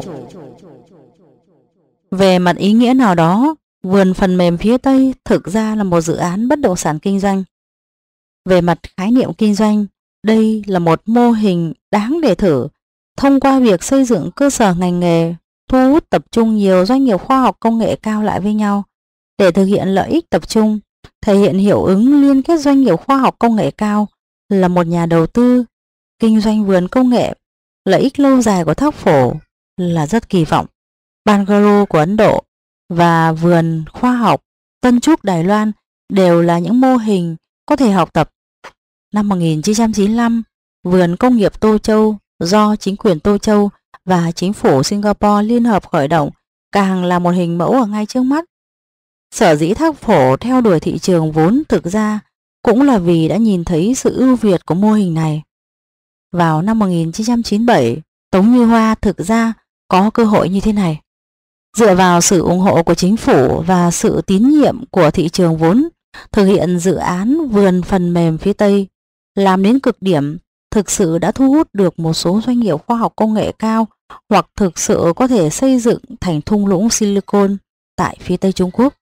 Về mặt ý nghĩa nào đó, vườn phần mềm phía Tây thực ra là một dự án bất động sản kinh doanh. Về mặt khái niệm kinh doanh, đây là một mô hình đáng để thử. Thông qua việc xây dựng cơ sở ngành nghề, thu hút tập trung nhiều doanh nghiệp khoa học công nghệ cao lại với nhau để thực hiện lợi ích tập trung, thể hiện hiệu ứng liên kết doanh nghiệp khoa học công nghệ cao là một nhà đầu tư kinh doanh vườn công nghệ. Lợi ích lâu dài của Thác Phổ là rất kỳ vọng. Bangalore của Ấn Độ và vườn khoa học Tân Trúc Đài Loan đều là những mô hình có thể học tập. Năm một nghìn chín trăm chín mươi lăm, vườn công nghiệp Tô Châu do chính quyền Tô Châu và chính phủ Singapore liên hợp khởi động càng là một hình mẫu ở ngay trước mắt. Sở dĩ Thác Phổ theo đuổi thị trường vốn thực ra cũng là vì đã nhìn thấy sự ưu việt của mô hình này. Vào năm một nghìn chín trăm chín mươi bảy, Tống Như Hoa thực ra có cơ hội như thế này. Dựa vào sự ủng hộ của chính phủ và sự tín nhiệm của thị trường vốn, thực hiện dự án vườn phần mềm phía Tây, làm đến cực điểm, thực sự đã thu hút được một số doanh nghiệp khoa học công nghệ cao hoặc thực sự có thể xây dựng thành thung lũng Silicon tại phía Tây Trung Quốc.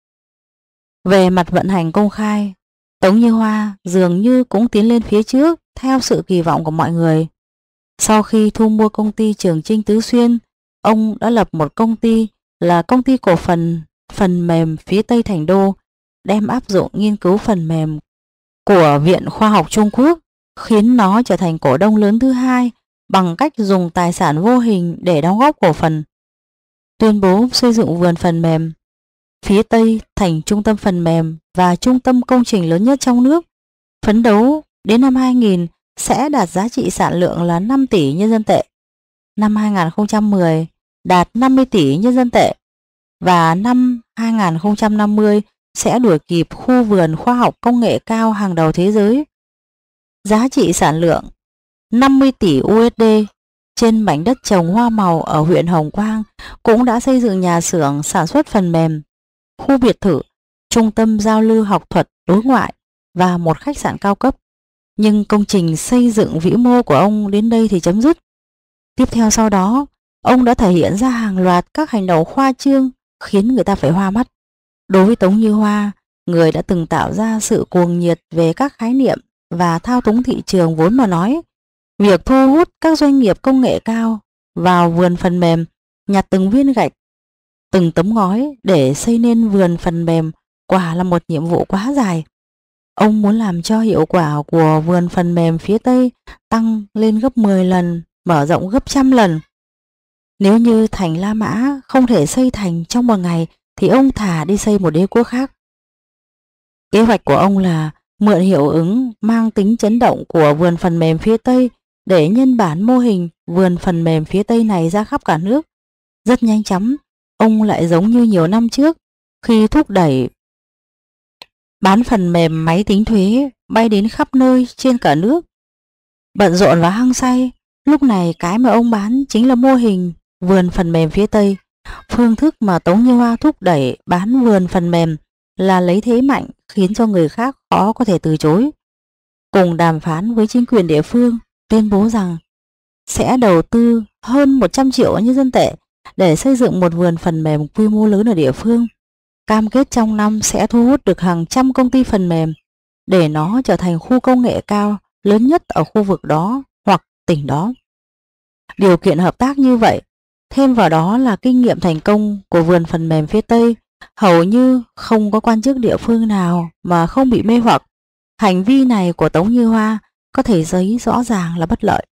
Về mặt vận hành công khai, Tống Như Hoa dường như cũng tiến lên phía trước theo sự kỳ vọng của mọi người. Sau khi thu mua công ty Trường Chinh Tứ Xuyên, ông đã lập một công ty là công ty cổ phần phần mềm phía Tây Thành Đô, đem áp dụng nghiên cứu phần mềm của Viện Khoa học Trung Quốc, khiến nó trở thành cổ đông lớn thứ hai bằng cách dùng tài sản vô hình để đóng góp cổ phần. Tuyên bố xây dựng vườn phần mềm phía Tây thành trung tâm phần mềm và trung tâm công trình lớn nhất trong nước, phấn đấu đến năm hai nghìn sẽ đạt giá trị sản lượng là năm tỷ nhân dân tệ, năm hai nghìn không trăm mười đạt năm mươi tỷ nhân dân tệ và năm hai nghìn không trăm năm mươi sẽ đuổi kịp khu vườn khoa học công nghệ cao hàng đầu thế giới. Giá trị sản lượng năm mươi tỷ u ét đê trên mảnh đất trồng hoa màu ở huyện Hồng Quang, cũng đã xây dựng nhà xưởng sản xuất phần mềm, khu biệt thự, trung tâm giao lưu học thuật đối ngoại và một khách sạn cao cấp. Nhưng công trình xây dựng vĩ mô của ông đến đây thì chấm dứt. Tiếp theo sau đó, ông đã thể hiện ra hàng loạt các hành động khoa trương khiến người ta phải hoa mắt. Đối với Tống Như Hoa, người đã từng tạo ra sự cuồng nhiệt về các khái niệm và thao túng thị trường vốn mà nói, việc thu hút các doanh nghiệp công nghệ cao vào vườn phần mềm, nhặt từng viên gạch, từng tấm ngói để xây nên vườn phần mềm quả là một nhiệm vụ quá dài. Ông muốn làm cho hiệu quả của vườn phần mềm phía Tây tăng lên gấp mười lần, mở rộng gấp trăm lần. Nếu như thành La Mã không thể xây thành trong một ngày thì ông thả đi xây một đế quốc khác. Kế hoạch của ông là mượn hiệu ứng mang tính chấn động của vườn phần mềm phía Tây để nhân bản mô hình vườn phần mềm phía Tây này ra khắp cả nước. Rất nhanh chóng, ông lại giống như nhiều năm trước khi thúc đẩy bán phần mềm máy tính thuế bay đến khắp nơi trên cả nước. Bận rộn và hăng say, lúc này cái mà ông bán chính là mô hình vườn phần mềm phía Tây. Phương thức mà Tống Như Hoa thúc đẩy bán vườn phần mềm là lấy thế mạnh khiến cho người khác khó có thể từ chối. Cùng đàm phán với chính quyền địa phương, tuyên bố rằng sẽ đầu tư hơn một trăm triệu nhân dân tệ để xây dựng một vườn phần mềm quy mô lớn ở địa phương. Cam kết trong năm sẽ thu hút được hàng trăm công ty phần mềm để nó trở thành khu công nghệ cao lớn nhất ở khu vực đó hoặc tỉnh đó. Điều kiện hợp tác như vậy, thêm vào đó là kinh nghiệm thành công của vườn phần mềm phía Tây, hầu như không có quan chức địa phương nào mà không bị mê hoặc. Hành vi này của Tống Như Hoa có thể thấy rõ ràng là bất lợi.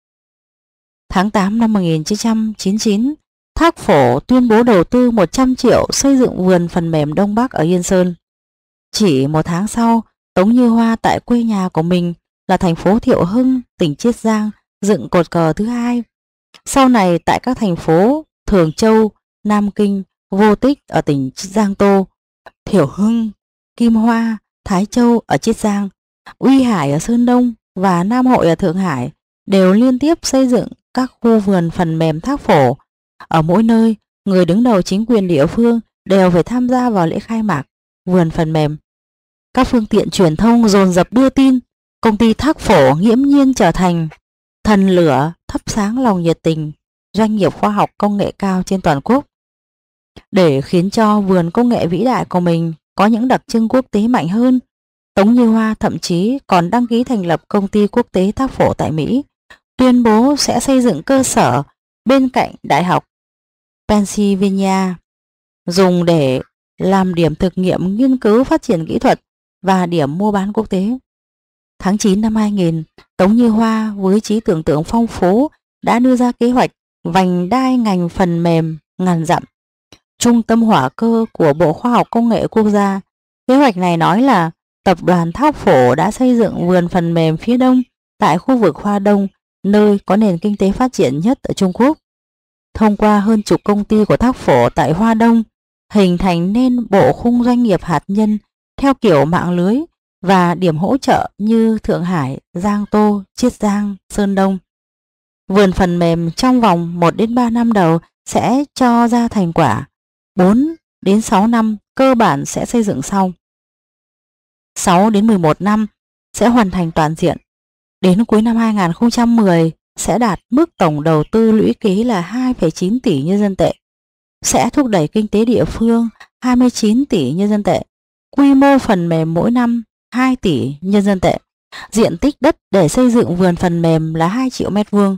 Tháng tám năm một nghìn chín trăm chín mươi chín, Thác Phổ tuyên bố đầu tư một trăm triệu xây dựng vườn phần mềm Đông Bắc ở Yên Sơn. Chỉ một tháng sau, Tống Như Hoa tại quê nhà của mình là thành phố Thiệu Hưng, tỉnh Chiết Giang, dựng cột cờ thứ hai. Sau này tại các thành phố Thường Châu, Nam Kinh, Vô Tích ở tỉnh Giang Tô, Thiệu Hưng, Kim Hoa, Thái Châu ở Chiết Giang, Uy Hải ở Sơn Đông và Nam Hội ở Thượng Hải đều liên tiếp xây dựng các khu vườn phần mềm Thác Phổ. Ở mỗi nơi, người đứng đầu chính quyền địa phương đều phải tham gia vào lễ khai mạc vườn phần mềm. Các phương tiện truyền thông dồn dập đưa tin công ty Thác Phổ nghiễm nhiên trở thành thần lửa thắp sáng lòng nhiệt tình doanh nghiệp khoa học công nghệ cao trên toàn quốc. Để khiến cho vườn công nghệ vĩ đại của mình có những đặc trưng quốc tế mạnh hơn, Tống Như Hoa thậm chí còn đăng ký thành lập công ty quốc tế Thác Phổ tại Mỹ, tuyên bố sẽ xây dựng cơ sở bên cạnh Đại học Pennsylvania, dùng để làm điểm thực nghiệm nghiên cứu phát triển kỹ thuật và điểm mua bán quốc tế. Tháng chín năm hai nghìn, Tống Như Hoa với trí tưởng tượng phong phú đã đưa ra kế hoạch vành đai ngành phần mềm ngàn dặm, trung tâm hỏa cơ của Bộ Khoa học Công nghệ Quốc gia. Kế hoạch này nói là tập đoàn Thác Phổ đã xây dựng vườn phần mềm phía Đông tại khu vực Hoa Đông, nơi có nền kinh tế phát triển nhất ở Trung Quốc. Thông qua hơn chục công ty của Thác Phổ tại Hoa Đông, hình thành nên bộ khung doanh nghiệp hạt nhân theo kiểu mạng lưới và điểm hỗ trợ như Thượng Hải, Giang Tô, Chiết Giang, Sơn Đông. Vườn phần mềm trong vòng một đến ba năm đầu sẽ cho ra thành quả, bốn đến sáu năm cơ bản sẽ xây dựng xong. sáu đến mười một năm sẽ hoàn thành toàn diện. Đến cuối năm hai nghìn không trăm mười sẽ đạt mức tổng đầu tư lũy kế là hai phẩy chín tỷ nhân dân tệ, sẽ thúc đẩy kinh tế địa phương hai mươi chín tỷ nhân dân tệ, quy mô phần mềm mỗi năm hai tỷ nhân dân tệ, diện tích đất để xây dựng vườn phần mềm là hai triệu mét vuông.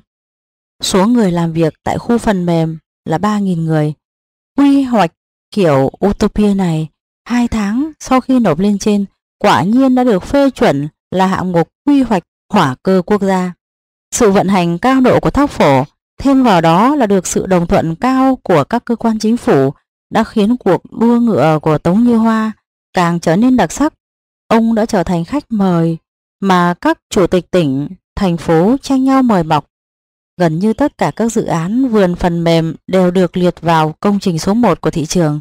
Số người làm việc tại khu phần mềm là ba nghìn người. Quy hoạch kiểu Utopia này hai tháng sau khi nộp lên trên quả nhiên đã được phê chuẩn là hạng mục quy hoạch hỏa cơ quốc gia. Sự vận hành cao độ của Thác Phổ, thêm vào đó là được sự đồng thuận cao của các cơ quan chính phủ, đã khiến cuộc đua ngựa của Tống Như Hoa càng trở nên đặc sắc. Ông đã trở thành khách mời mà các chủ tịch tỉnh, thành phố tranh nhau mời mọc. Gần như tất cả các dự án vườn phần mềm đều được liệt vào công trình số một của thị trường.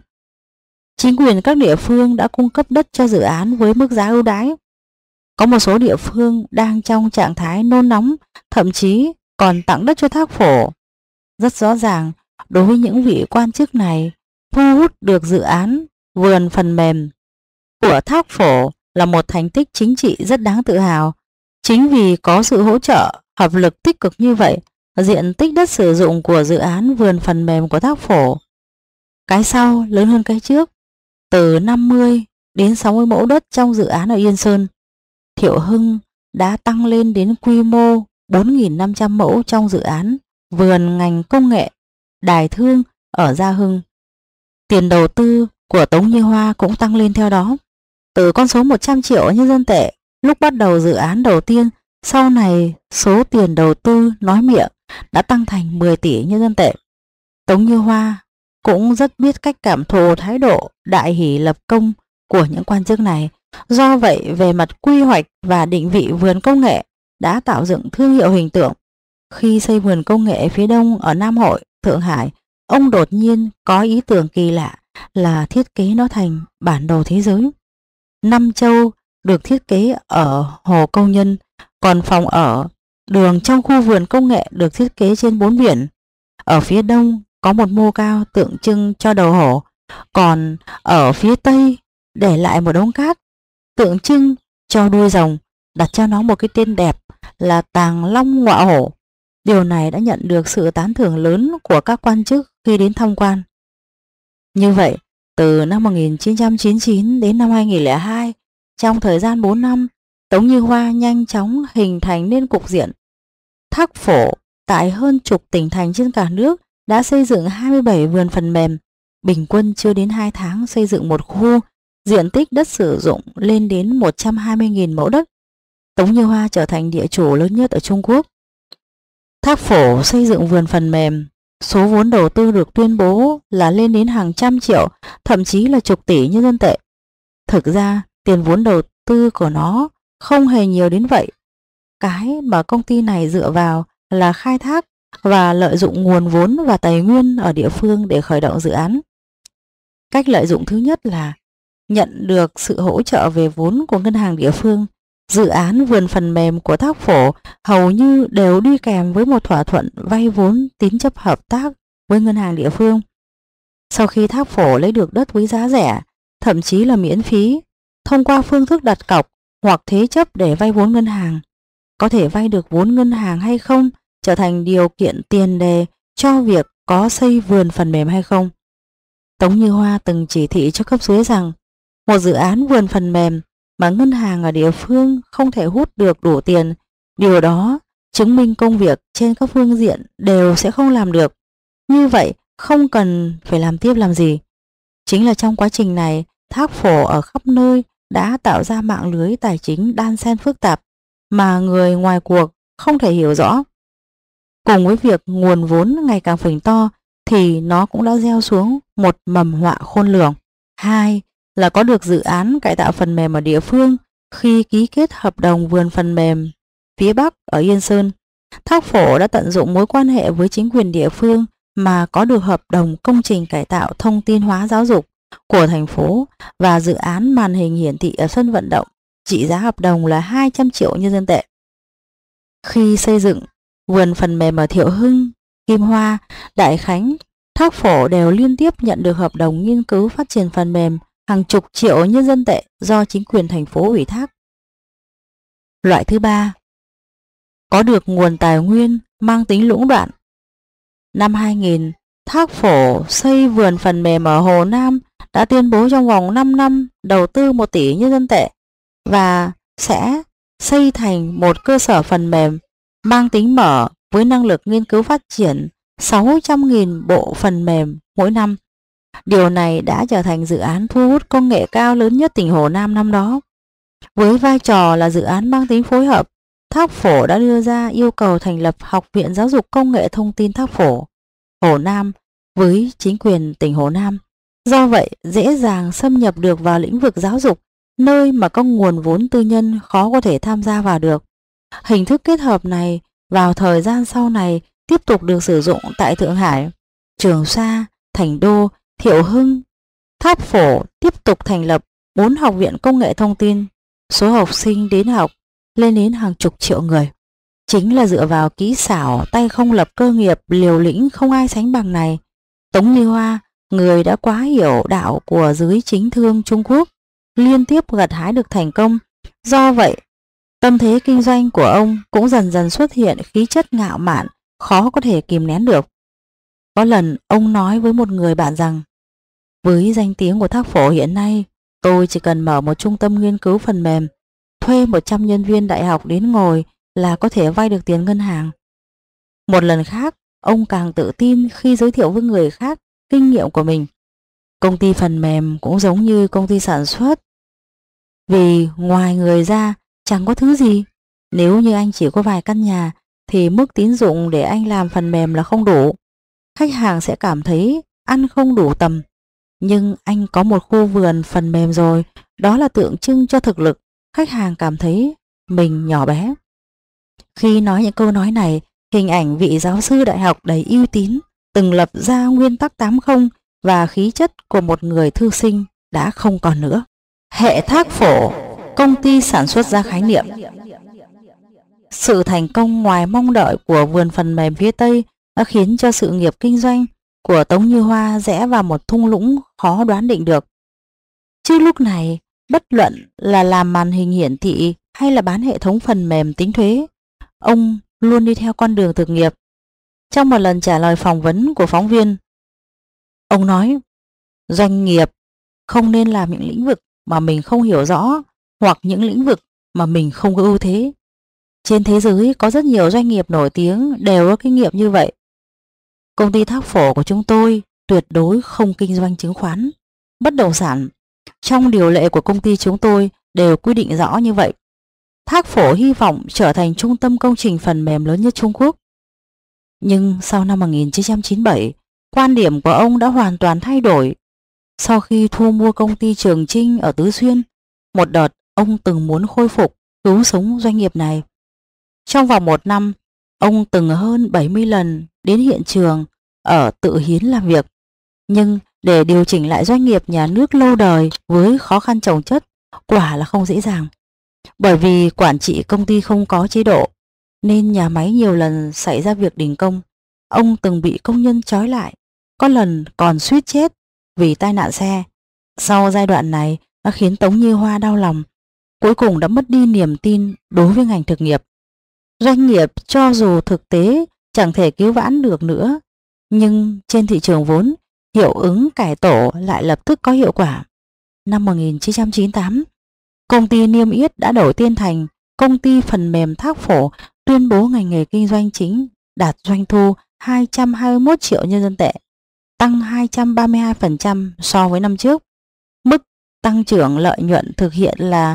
Chính quyền các địa phương đã cung cấp đất cho dự án với mức giá ưu đãi. Có một số địa phương đang trong trạng thái nôn nóng, thậm chí còn tặng đất cho Thác Phổ. Rất rõ ràng, đối với những vị quan chức này, thu hút được dự án vườn phần mềm của Thác Phổ là một thành tích chính trị rất đáng tự hào. Chính vì có sự hỗ trợ, hợp lực tích cực như vậy, diện tích đất sử dụng của dự án vườn phần mềm của Thác Phổ, cái sau lớn hơn cái trước, từ năm mươi đến sáu mươi mẫu đất trong dự án ở Yên Sơn. Thiệu Hưng đã tăng lên đến quy mô bốn nghìn năm trăm mẫu trong dự án vườn ngành công nghệ Đài Thương ở Gia Hưng. Tiền đầu tư của Tống Như Hoa cũng tăng lên theo đó. Từ con số một trăm triệu nhân dân tệ lúc bắt đầu dự án đầu tiên, sau này số tiền đầu tư nói miệng đã tăng thành mười tỷ nhân dân tệ. Tống Như Hoa cũng rất biết cách cảm thụ thái độ đại hỷ lập công của những quan chức này. Do vậy, về mặt quy hoạch và định vị vườn công nghệ đã tạo dựng thương hiệu hình tượng. khi xây vườn công nghệ phía đông ở Nam Hội, Thượng Hải, ông đột nhiên có ý tưởng kỳ lạ là thiết kế nó thành bản đồ thế giới. Năm châu được thiết kế ở Hồ Công Nhân, còn phòng ở, đường trong khu vườn công nghệ được thiết kế trên bốn biển. Ở phía đông có một mô cao tượng trưng cho đầu hổ, còn ở phía tây để lại một đống cát tượng trưng cho đuôi rồng, đặt cho nó một cái tên đẹp là Tàng Long Ngọa Hổ. Điều này đã nhận được sự tán thưởng lớn của các quan chức khi đến tham quan. Như vậy, từ năm một nghìn chín trăm chín mươi chín đến năm hai nghìn lẻ hai, trong thời gian bốn năm, Tống Như Hoa nhanh chóng hình thành nên cục diện. Thác Phổ tại hơn chục tỉnh thành trên cả nước đã xây dựng hai mươi bảy vườn phần mềm, bình quân chưa đến hai tháng xây dựng một khu, diện tích đất sử dụng lên đến một trăm hai mươi nghìn mẫu đất. Tống Như Hoa trở thành địa chủ lớn nhất ở Trung Quốc. Thác Phổ xây dựng vườn phần mềm, số vốn đầu tư được tuyên bố là lên đến hàng trăm triệu, thậm chí là chục tỷ nhân dân tệ. Thực ra, tiền vốn đầu tư của nó không hề nhiều đến vậy. Cái mà công ty này dựa vào là khai thác và lợi dụng nguồn vốn và tài nguyên ở địa phương để khởi động dự án. Cách lợi dụng thứ nhất là nhận được sự hỗ trợ về vốn của ngân hàng địa phương. Dự án vườn phần mềm của Thác Phổ hầu như đều đi kèm với một thỏa thuận vay vốn tín chấp hợp tác với ngân hàng địa phương. Sau khi Thác Phổ lấy được đất với giá rẻ, thậm chí là miễn phí, thông qua phương thức đặt cọc hoặc thế chấp để vay vốn ngân hàng, có thể vay được vốn ngân hàng hay không trở thành điều kiện tiền đề cho việc có xây vườn phần mềm hay không. Tống Như Hoa từng chỉ thị cho cấp dưới rằng một dự án vườn phần mềm mà ngân hàng ở địa phương không thể hút được đủ tiền, điều đó chứng minh công việc trên các phương diện đều sẽ không làm được. Như vậy không cần phải làm tiếp làm gì. Chính là trong quá trình này, Thác Phổ ở khắp nơi đã tạo ra mạng lưới tài chính đan xen phức tạp mà người ngoài cuộc không thể hiểu rõ. Cùng với việc nguồn vốn ngày càng phình to thì nó cũng đã gieo xuống một mầm họa khôn lường. Hai là có được dự án cải tạo phần mềm ở địa phương. Khi ký kết hợp đồng vườn phần mềm phía Bắc ở Yên Sơn, Thác Phổ đã tận dụng mối quan hệ với chính quyền địa phương mà có được hợp đồng công trình cải tạo thông tin hóa giáo dục của thành phố và dự án màn hình hiển thị ở sân vận động, trị giá hợp đồng là hai trăm triệu nhân dân tệ. Khi xây dựng vườn phần mềm ở Thiệu Hưng, Kim Hoa, Đại Khánh, Thác Phổ đều liên tiếp nhận được hợp đồng nghiên cứu phát triển phần mềm hàng chục triệu nhân dân tệ do chính quyền thành phố ủy thác. Loại thứ ba, có được nguồn tài nguyên mang tính lũng đoạn. Năm hai nghìn, Thác Phổ xây vườn phần mềm ở Hồ Nam đã tuyên bố trong vòng năm năm đầu tư một tỷ nhân dân tệ và sẽ xây thành một cơ sở phần mềm mang tính mở với năng lực nghiên cứu phát triển sáu trăm nghìn bộ phần mềm mỗi năm. Điều này đã trở thành dự án thu hút công nghệ cao lớn nhất tỉnh Hồ Nam năm đó. Với vai trò là dự án mang tính phối hợp, Thác Phổ đã đưa ra yêu cầu thành lập Học viện Giáo dục Công nghệ Thông tin Thác Phổ, Hồ Nam với chính quyền tỉnh Hồ Nam. Do vậy, dễ dàng xâm nhập được vào lĩnh vực giáo dục, nơi mà các nguồn vốn tư nhân khó có thể tham gia vào được. Hình thức kết hợp này vào thời gian sau này tiếp tục được sử dụng tại Thượng Hải, Trường Sa, Thành Đô, Thiệu Hưng. Thác Phổ tiếp tục thành lập bốn học viện công nghệ thông tin, số học sinh đến học lên đến hàng chục triệu người. Chính là dựa vào kỹ xảo tay không lập cơ nghiệp liều lĩnh không ai sánh bằng này, Tống Như Hoa, người đã quá hiểu đạo của giới chính thương Trung Quốc, liên tiếp gặt hái được thành công. Do vậy, tâm thế kinh doanh của ông cũng dần dần xuất hiện khí chất ngạo mạn, khó có thể kìm nén được. Có lần ông nói với một người bạn rằng, với danh tiếng của Thác Phổ hiện nay, tôi chỉ cần mở một trung tâm nghiên cứu phần mềm, thuê một trăm nhân viên đại học đến ngồi là có thể vay được tiền ngân hàng. Một lần khác, ông càng tự tin khi giới thiệu với người khác kinh nghiệm của mình. Công ty phần mềm cũng giống như công ty sản xuất. Vì ngoài người ra chẳng có thứ gì. Nếu như anh chỉ có vài căn nhà thì mức tín dụng để anh làm phần mềm là không đủ. Khách hàng sẽ cảm thấy ăn không đủ tầm. Nhưng anh có một khu vườn phần mềm rồi, đó là tượng trưng cho thực lực. Khách hàng cảm thấy mình nhỏ bé. Khi nói những câu nói này, hình ảnh vị giáo sư đại học đầy uy tín, từng lập ra nguyên tắc tám không và khí chất của một người thư sinh đã không còn nữa. Hệ Thác Phổ, công ty sản xuất ra khái niệm. Sự thành công ngoài mong đợi của vườn phần mềm phía Tây đã khiến cho sự nghiệp kinh doanh của Tống Như Hoa rẽ vào một thung lũng khó đoán định được. Chứ lúc này, bất luận là làm màn hình hiển thị hay là bán hệ thống phần mềm tính thuế, ông luôn đi theo con đường thực nghiệp. Trong một lần trả lời phỏng vấn của phóng viên, ông nói, doanh nghiệp không nên làm những lĩnh vực mà mình không hiểu rõ hoặc những lĩnh vực mà mình không có ưu thế. Trên thế giới có rất nhiều doanh nghiệp nổi tiếng đều có kinh nghiệm như vậy. Công ty Thác Phổ của chúng tôi tuyệt đối không kinh doanh chứng khoán, bất động sản. Trong điều lệ của công ty chúng tôi đều quy định rõ như vậy. Thác Phổ hy vọng trở thành trung tâm công trình phần mềm lớn nhất Trung Quốc. Nhưng sau năm một nghìn chín trăm chín mươi bảy, quan điểm của ông đã hoàn toàn thay đổi. Sau khi thu mua công ty Trường Chinh ở Tứ Xuyên, một đợt ông từng muốn khôi phục, cứu sống doanh nghiệp này. Trong vòng một năm, ông từng hơn bảy mươi lần đến hiện trường ở Tự Hiến làm việc. Nhưng để điều chỉnh lại doanh nghiệp nhà nước lâu đời với khó khăn chồng chất quả là không dễ dàng. Bởi vì quản trị công ty không có chế độ, nên nhà máy nhiều lần xảy ra việc đình công. Ông từng bị công nhân trói lại, có lần còn suýt chết vì tai nạn xe. Sau giai đoạn này đã khiến Tống Như Hoa đau lòng, cuối cùng đã mất đi niềm tin đối với ngành thực nghiệp. Doanh nghiệp cho dù thực tế chẳng thể cứu vãn được nữa, nhưng trên thị trường vốn, hiệu ứng cải tổ lại lập tức có hiệu quả. Năm một nghìn chín trăm chín mươi tám, công ty niêm yết đã đổi tên thành Công ty Phần mềm Thác Phổ, tuyên bố ngành nghề kinh doanh chính đạt doanh thu hai trăm hai mươi mốt triệu nhân dân tệ, tăng hai trăm ba mươi hai phần trăm so với năm trước. Mức tăng trưởng lợi nhuận thực hiện là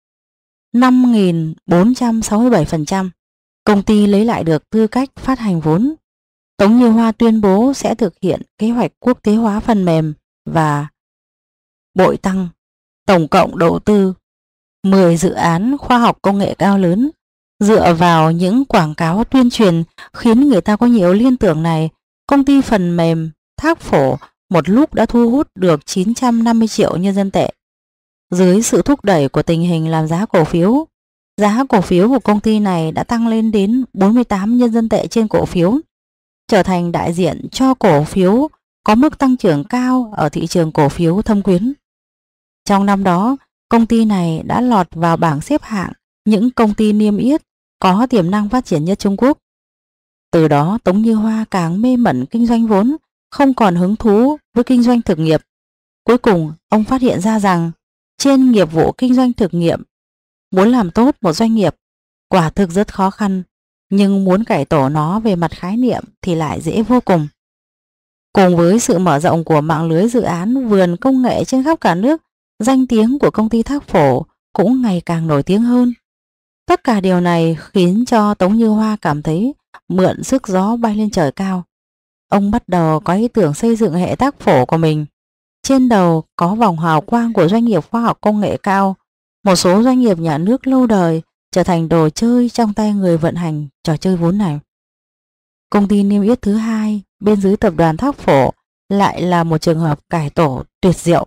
năm nghìn bốn trăm sáu mươi bảy phần trăm. Công ty lấy lại được tư cách phát hành vốn. Tống Như Hoa tuyên bố sẽ thực hiện kế hoạch quốc tế hóa phần mềm và bội tăng, tổng cộng đầu tư mười dự án khoa học công nghệ cao lớn. Dựa vào những quảng cáo tuyên truyền khiến người ta có nhiều liên tưởng này, công ty phần mềm Thác Phổ một lúc đã thu hút được chín trăm năm mươi triệu nhân dân tệ. Dưới sự thúc đẩy của tình hình làm giá cổ phiếu, giá cổ phiếu của công ty này đã tăng lên đến bốn mươi tám nhân dân tệ trên cổ phiếu, trở thành đại diện cho cổ phiếu có mức tăng trưởng cao ở thị trường cổ phiếu thâm quyến. Trong năm đó, công ty này đã lọt vào bảng xếp hạng những công ty niêm yết có tiềm năng phát triển nhất Trung Quốc. Từ đó Tống Như Hoa càng mê mẩn kinh doanh vốn, không còn hứng thú với kinh doanh thực nghiệp. Cuối cùng ông phát hiện ra rằng trên nghiệp vụ kinh doanh thực nghiệm, muốn làm tốt một doanh nghiệp quả thực rất khó khăn, nhưng muốn cải tổ nó về mặt khái niệm thì lại dễ vô cùng. Cùng với sự mở rộng của mạng lưới dự án vườn công nghệ trên khắp cả nước, danh tiếng của công ty Thác Phổ cũng ngày càng nổi tiếng hơn. Tất cả điều này khiến cho Tống Như Hoa cảm thấy mượn sức gió bay lên trời cao. Ông bắt đầu có ý tưởng xây dựng hệ Thác Phổ của mình. Trên đầu có vòng hào quang của doanh nghiệp khoa học công nghệ cao. Một số doanh nghiệp nhà nước lâu đời trở thành đồ chơi trong tay người vận hành trò chơi vốn này. Công ty niêm yết thứ hai bên dưới tập đoàn Thác Phổ lại là một trường hợp cải tổ tuyệt diệu.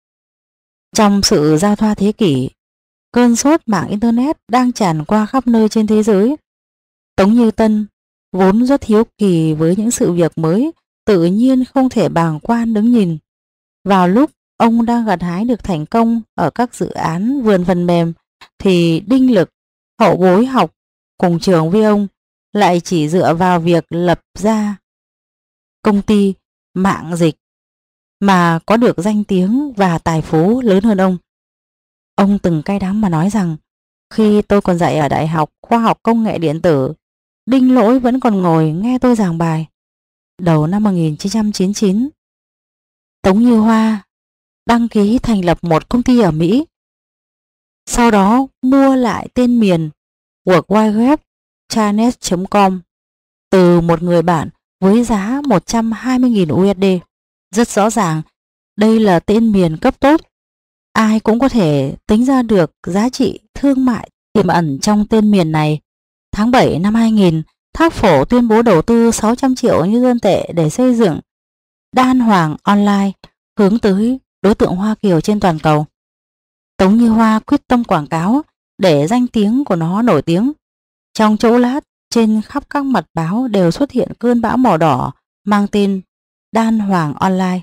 Trong sự giao thoa thế kỷ, cơn sốt mạng Internet đang tràn qua khắp nơi trên thế giới. Tống Như Tân vốn rất hiếu kỳ với những sự việc mới, tự nhiên không thể bàng quan đứng nhìn. Vào lúc ông đang gặt hái được thành công ở các dự án vườn phần mềm, thì Đinh Lực, hậu bối học cùng trường với ông, lại chỉ dựa vào việc lập ra công ty mạng dịch mà có được danh tiếng và tài phú lớn hơn ông. Ông từng cay đắng mà nói rằng, khi tôi còn dạy ở Đại học Khoa học Công nghệ Điện tử, Đinh Lỗi vẫn còn ngồi nghe tôi giảng bài. Đầu năm một nghìn chín trăm chín mươi chín, Tống Như Hoa đăng ký thành lập một công ty ở Mỹ. Sau đó mua lại tên miền World Wide Web Chanet chấm com từ một người bạn với giá một trăm hai mươi nghìn u ét đê. Rất rõ ràng, đây là tên miền cấp tốt. Ai cũng có thể tính ra được giá trị thương mại tiềm ẩn trong tên miền này. Tháng bảy năm hai nghìn, Thác Phổ tuyên bố đầu tư sáu trăm triệu nhân dân tệ để xây dựng Đan Hoàng Online hướng tới đối tượng Hoa Kiều trên toàn cầu. Tống Như Hoa quyết tâm quảng cáo để danh tiếng của nó nổi tiếng. Trong chỗ lát, trên khắp các mặt báo đều xuất hiện cơn bão màu đỏ mang tên Đan Hoàng Online.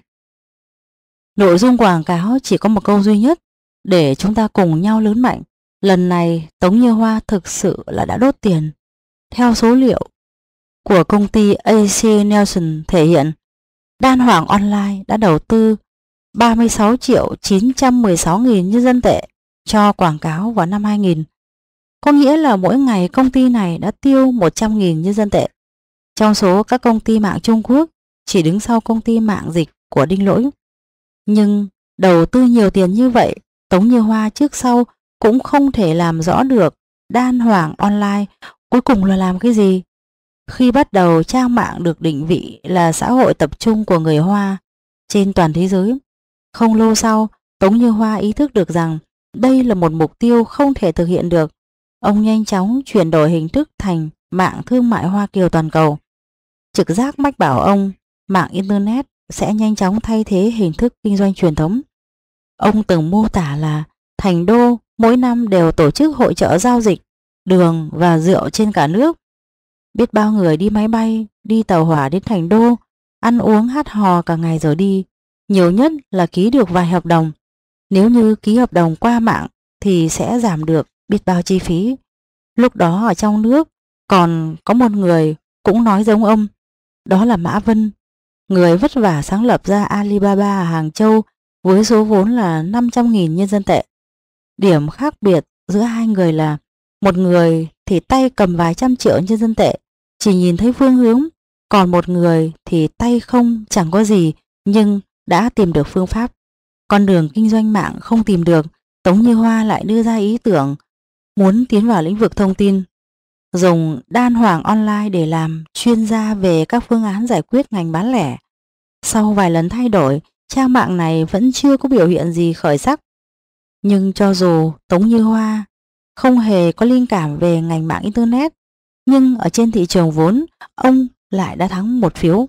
Nội dung quảng cáo chỉ có một câu duy nhất: để chúng ta cùng nhau lớn mạnh. Lần này Tống Như Hoa thực sự là đã đốt tiền. Theo số liệu của công ty a xê Nielsen thể hiện, Đan Hoàng Online đã đầu tư ba mươi sáu triệu chín trăm mười sáu nghìn nhân dân tệ cho quảng cáo vào năm hai nghìn. Có nghĩa là mỗi ngày công ty này đã tiêu một trăm nghìn nhân dân tệ. Trong số các công ty mạng Trung Quốc, chỉ đứng sau công ty mạng dịch của Đinh Lỗi. Nhưng đầu tư nhiều tiền như vậy, Tống Như Hoa trước sau cũng không thể làm rõ được Đan Hoàng Online cuối cùng là làm cái gì. Khi bắt đầu trang mạng được định vị là xã hội tập trung của người Hoa trên toàn thế giới, không lâu sau Tống Như Hoa ý thức được rằng đây là một mục tiêu không thể thực hiện được. Ông nhanh chóng chuyển đổi hình thức thành mạng thương mại Hoa Kiều toàn cầu. Trực giác mách bảo ông mạng Internet sẽ nhanh chóng thay thế hình thức kinh doanh truyền thống. Ông từng mô tả là Thành Đô mỗi năm đều tổ chức hội chợ giao dịch đường và rượu trên cả nước. Biết bao người đi máy bay, đi tàu hỏa đến Thành Đô, ăn uống hát hò cả ngày rồi đi. Nhiều nhất là ký được vài hợp đồng. Nếu như ký hợp đồng qua mạng thì sẽ giảm được biết bao chi phí. Lúc đó ở trong nước còn có một người cũng nói giống ông, đó là Mã Vân, người vất vả sáng lập ra Alibaba ở Hàng Châu với số vốn là năm trăm nghìn nhân dân tệ. Điểm khác biệt giữa hai người là một người thì tay cầm vài trăm triệu nhân dân tệ, chỉ nhìn thấy phương hướng, còn một người thì tay không chẳng có gì nhưng đã tìm được phương pháp. Con đường kinh doanh mạng không tìm được, Tống Như Hoa lại đưa ra ý tưởng muốn tiến vào lĩnh vực thông tin, dùng Đan Hoàng Online để làm chuyên gia về các phương án giải quyết ngành bán lẻ. Sau vài lần thay đổi, trang mạng này vẫn chưa có biểu hiện gì khởi sắc. Nhưng cho dù Tống Như Hoa không hề có linh cảm về ngành mạng Internet, nhưng ở trên thị trường vốn, ông lại đã thắng một phiếu.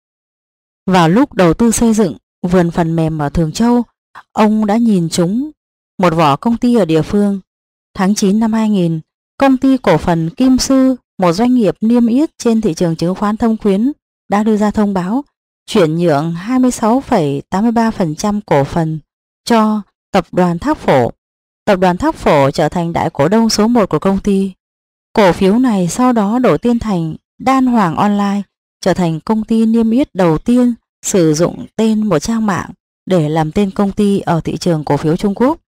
Vào lúc đầu tư xây dựng vườn phần mềm ở Thường Châu, ông đã nhìn trúng một vỏ công ty ở địa phương. Tháng chín năm hai nghìn, công ty cổ phần Kim Sư, một doanh nghiệp niêm yết trên thị trường chứng khoán Thâm Quyến, đã đưa ra thông báo chuyển nhượng hai mươi sáu phẩy tám mươi ba phần trăm cổ phần cho tập đoàn Thác Phổ. Tập đoàn Thác Phổ trở thành đại cổ đông số một của công ty. Cổ phiếu này sau đó đổi tên thành Đan Hoàng Online, trở thành công ty niêm yết đầu tiên sử dụng tên một trang mạng để làm tên công ty ở thị trường cổ phiếu Trung Quốc.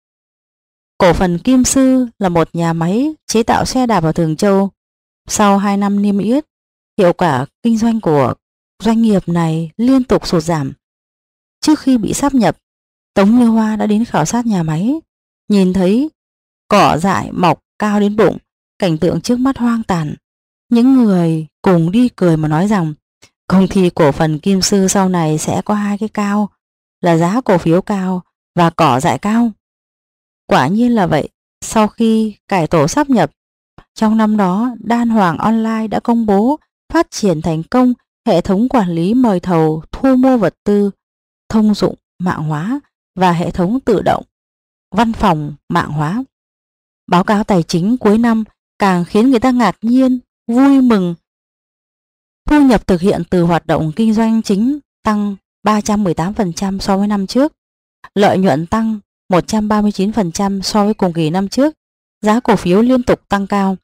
Cổ phần Kim Sư là một nhà máy chế tạo xe đạp ở Thường Châu. Sau hai năm niêm yết, hiệu quả kinh doanh của doanh nghiệp này liên tục sụt giảm. Trước khi bị sáp nhập, Tống Như Hoa đã đến khảo sát nhà máy, nhìn thấy cỏ dại mọc cao đến bụng, cảnh tượng trước mắt hoang tàn. Những người cùng đi cười mà nói rằng công ty cổ phần Kim Sư sau này sẽ có hai cái cao, là giá cổ phiếu cao và cỏ dại cao. Quả nhiên là vậy. Sau khi cải tổ sáp nhập, trong năm đó Đan Hoàng Online đã công bố phát triển thành công hệ thống quản lý mời thầu thu mua vật tư thông dụng mạng hóa và hệ thống tự động văn phòng mạng hóa. Báo cáo tài chính cuối năm càng khiến người ta ngạc nhiên, vui mừng. Thu nhập thực hiện từ hoạt động kinh doanh chính tăng ba trăm mười tám phần trăm so với năm trước, lợi nhuận tăng một trăm ba mươi chín phần trăm so với cùng kỳ năm trước, giá cổ phiếu liên tục tăng cao.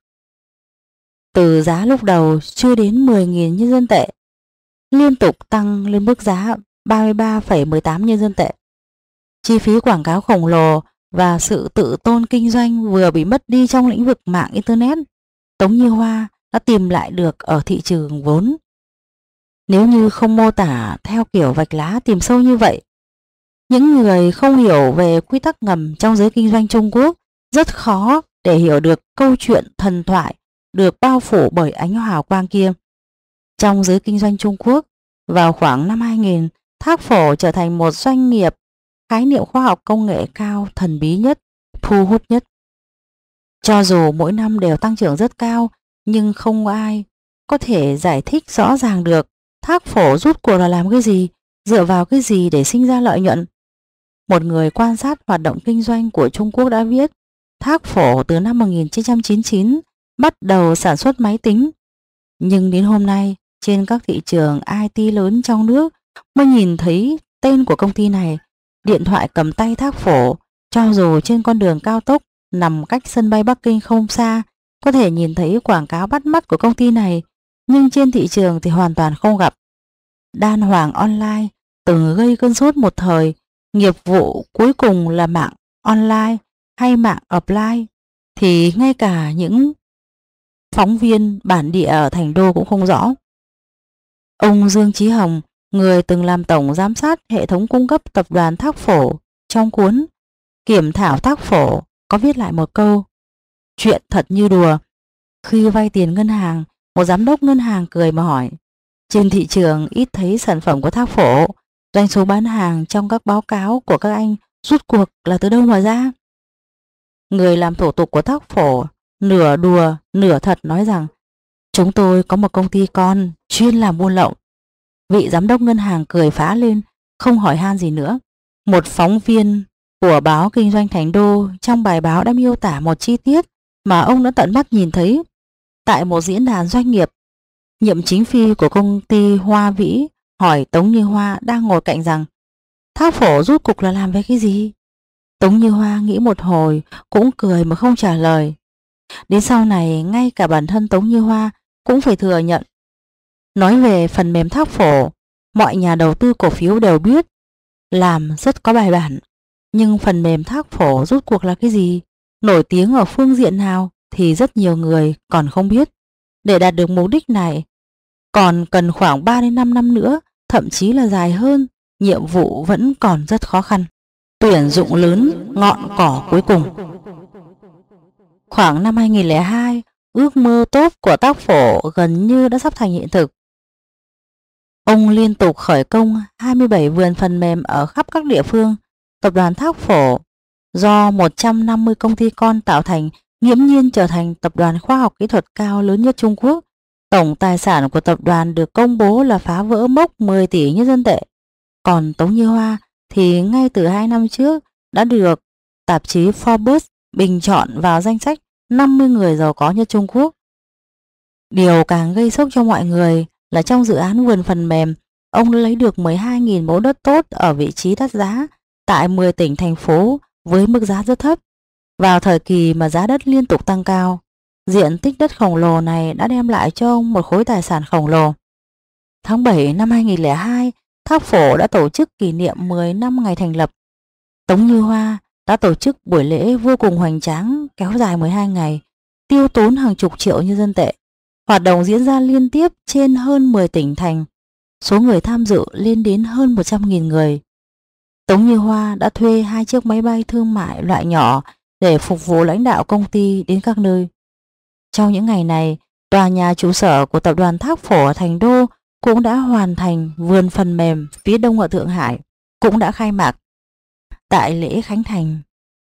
Từ giá lúc đầu chưa đến mười nghìn nhân dân tệ, liên tục tăng lên mức giá ba mươi ba phẩy mười tám nhân dân tệ. Chi phí quảng cáo khổng lồ và sự tự tôn kinh doanh vừa bị mất đi trong lĩnh vực mạng Internet, Tống Như Hoa đã tìm lại được ở thị trường vốn. Nếu như không mô tả theo kiểu vạch lá tìm sâu như vậy, những người không hiểu về quy tắc ngầm trong giới kinh doanh Trung Quốc rất khó để hiểu được câu chuyện thần thoại được bao phủ bởi ánh hào quang kia. Trong giới kinh doanh Trung Quốc, vào khoảng năm hai nghìn, Thác Phổ trở thành một doanh nghiệp khái niệm khoa học công nghệ cao thần bí nhất, thu hút nhất. Cho dù mỗi năm đều tăng trưởng rất cao, nhưng không ai có thể giải thích rõ ràng được Thác Phổ rút cuộc là làm cái gì, dựa vào cái gì để sinh ra lợi nhuận. Một người quan sát hoạt động kinh doanh của Trung Quốc đã viết, Thác Phổ từ năm một nghìn chín trăm chín mươi chín bắt đầu sản xuất máy tính, nhưng đến hôm nay trên các thị trường i tê lớn trong nước mới nhìn thấy tên của công ty này. Điện thoại cầm tay Thác Phổ, cho dù trên con đường cao tốc nằm cách sân bay Bắc Kinh không xa, có thể nhìn thấy quảng cáo bắt mắt của công ty này, nhưng trên thị trường thì hoàn toàn không gặp. Đan Hoàng Online từng gây cơn sốt một thời, nghiệp vụ cuối cùng là mạng online hay mạng offline thì ngay cả những phóng viên bản địa ở Thành Đô cũng không rõ. Ông Dương Chí Hồng, người từng làm tổng giám sát hệ thống cung cấp tập đoàn Thác Phổ, trong cuốn Kiểm thảo Thác Phổ có viết lại một câu: chuyện thật như đùa. Khi vay tiền ngân hàng, một giám đốc ngân hàng cười mà hỏi, trên thị trường ít thấy sản phẩm của Thác Phổ, doanh số bán hàng trong các báo cáo của các anh rút cuộc là từ đâu mà ra? Người làm thủ tục của Thác Phổ nửa đùa nửa thật nói rằng, chúng tôi có một công ty con chuyên làm buôn lậu. Vị giám đốc ngân hàng cười phá lên, không hỏi han gì nữa. Một phóng viên của báo Kinh doanh Thành Đô trong bài báo đã miêu tả một chi tiết mà ông đã tận mắt nhìn thấy. Tại một diễn đàn doanh nghiệp, nhiệm chính phi của công ty Hoa Vĩ hỏi Tống Như Hoa đang ngồi cạnh rằng, Thác Phổ rút cục là làm về cái gì? Tống Như Hoa nghĩ một hồi cũng cười mà không trả lời. Đến sau này ngay cả bản thân Tống Như Hoa cũng phải thừa nhận. Nói về phần mềm Thác Phổ, mọi nhà đầu tư cổ phiếu đều biết, làm rất có bài bản. Nhưng phần mềm Thác Phổ rút cuộc là cái gì, nổi tiếng ở phương diện nào thì rất nhiều người còn không biết. Để đạt được mục đích này còn cần khoảng ba đến năm năm nữa, thậm chí là dài hơn, nhiệm vụ vẫn còn rất khó khăn. Tuyển dụng lớn, ngọn cỏ cuối cùng. Khoảng năm hai nghìn không trăm lẻ hai, ước mơ tốt của Thác Phổ gần như đã sắp thành hiện thực. Ông liên tục khởi công hai mươi bảy vườn phần mềm ở khắp các địa phương. Tập đoàn Thác Phổ do một trăm năm mươi công ty con tạo thành, nghiễm nhiên trở thành tập đoàn khoa học kỹ thuật cao lớn nhất Trung Quốc. Tổng tài sản của tập đoàn được công bố là phá vỡ mốc mười tỷ nhân dân tệ. Còn Tống Như Hoa thì ngay từ hai năm trước đã được tạp chí Forbes bình chọn vào danh sách năm mươi người giàu có nhất Trung Quốc. Điều càng gây sốc cho mọi người là trong dự án vườn phần mềm, ông đã lấy được mười hai nghìn mẫu đất tốt ở vị trí đắt giá tại mười tỉnh thành phố với mức giá rất thấp. Vào thời kỳ mà giá đất liên tục tăng cao, diện tích đất khổng lồ này đã đem lại cho ông một khối tài sản khổng lồ. Tháng bảy năm hai nghìn không trăm lẻ hai, Thác Phổ đã tổ chức kỷ niệm mười năm ngày thành lập. Tống Như Hoa đã tổ chức buổi lễ vô cùng hoành tráng kéo dài mười hai ngày, tiêu tốn hàng chục triệu nhân dân tệ. Hoạt động diễn ra liên tiếp trên hơn mười tỉnh thành, số người tham dự lên đến hơn một trăm nghìn người. Tống Như Hoa đã thuê hai chiếc máy bay thương mại loại nhỏ để phục vụ lãnh đạo công ty đến các nơi. Trong những ngày này, tòa nhà trụ sở của tập đoàn Thác Phổ ở Thành Đô cũng đã hoàn thành, vườn phần mềm phía đông ở Thượng Hải cũng đã khai mạc. Tại lễ khánh thành,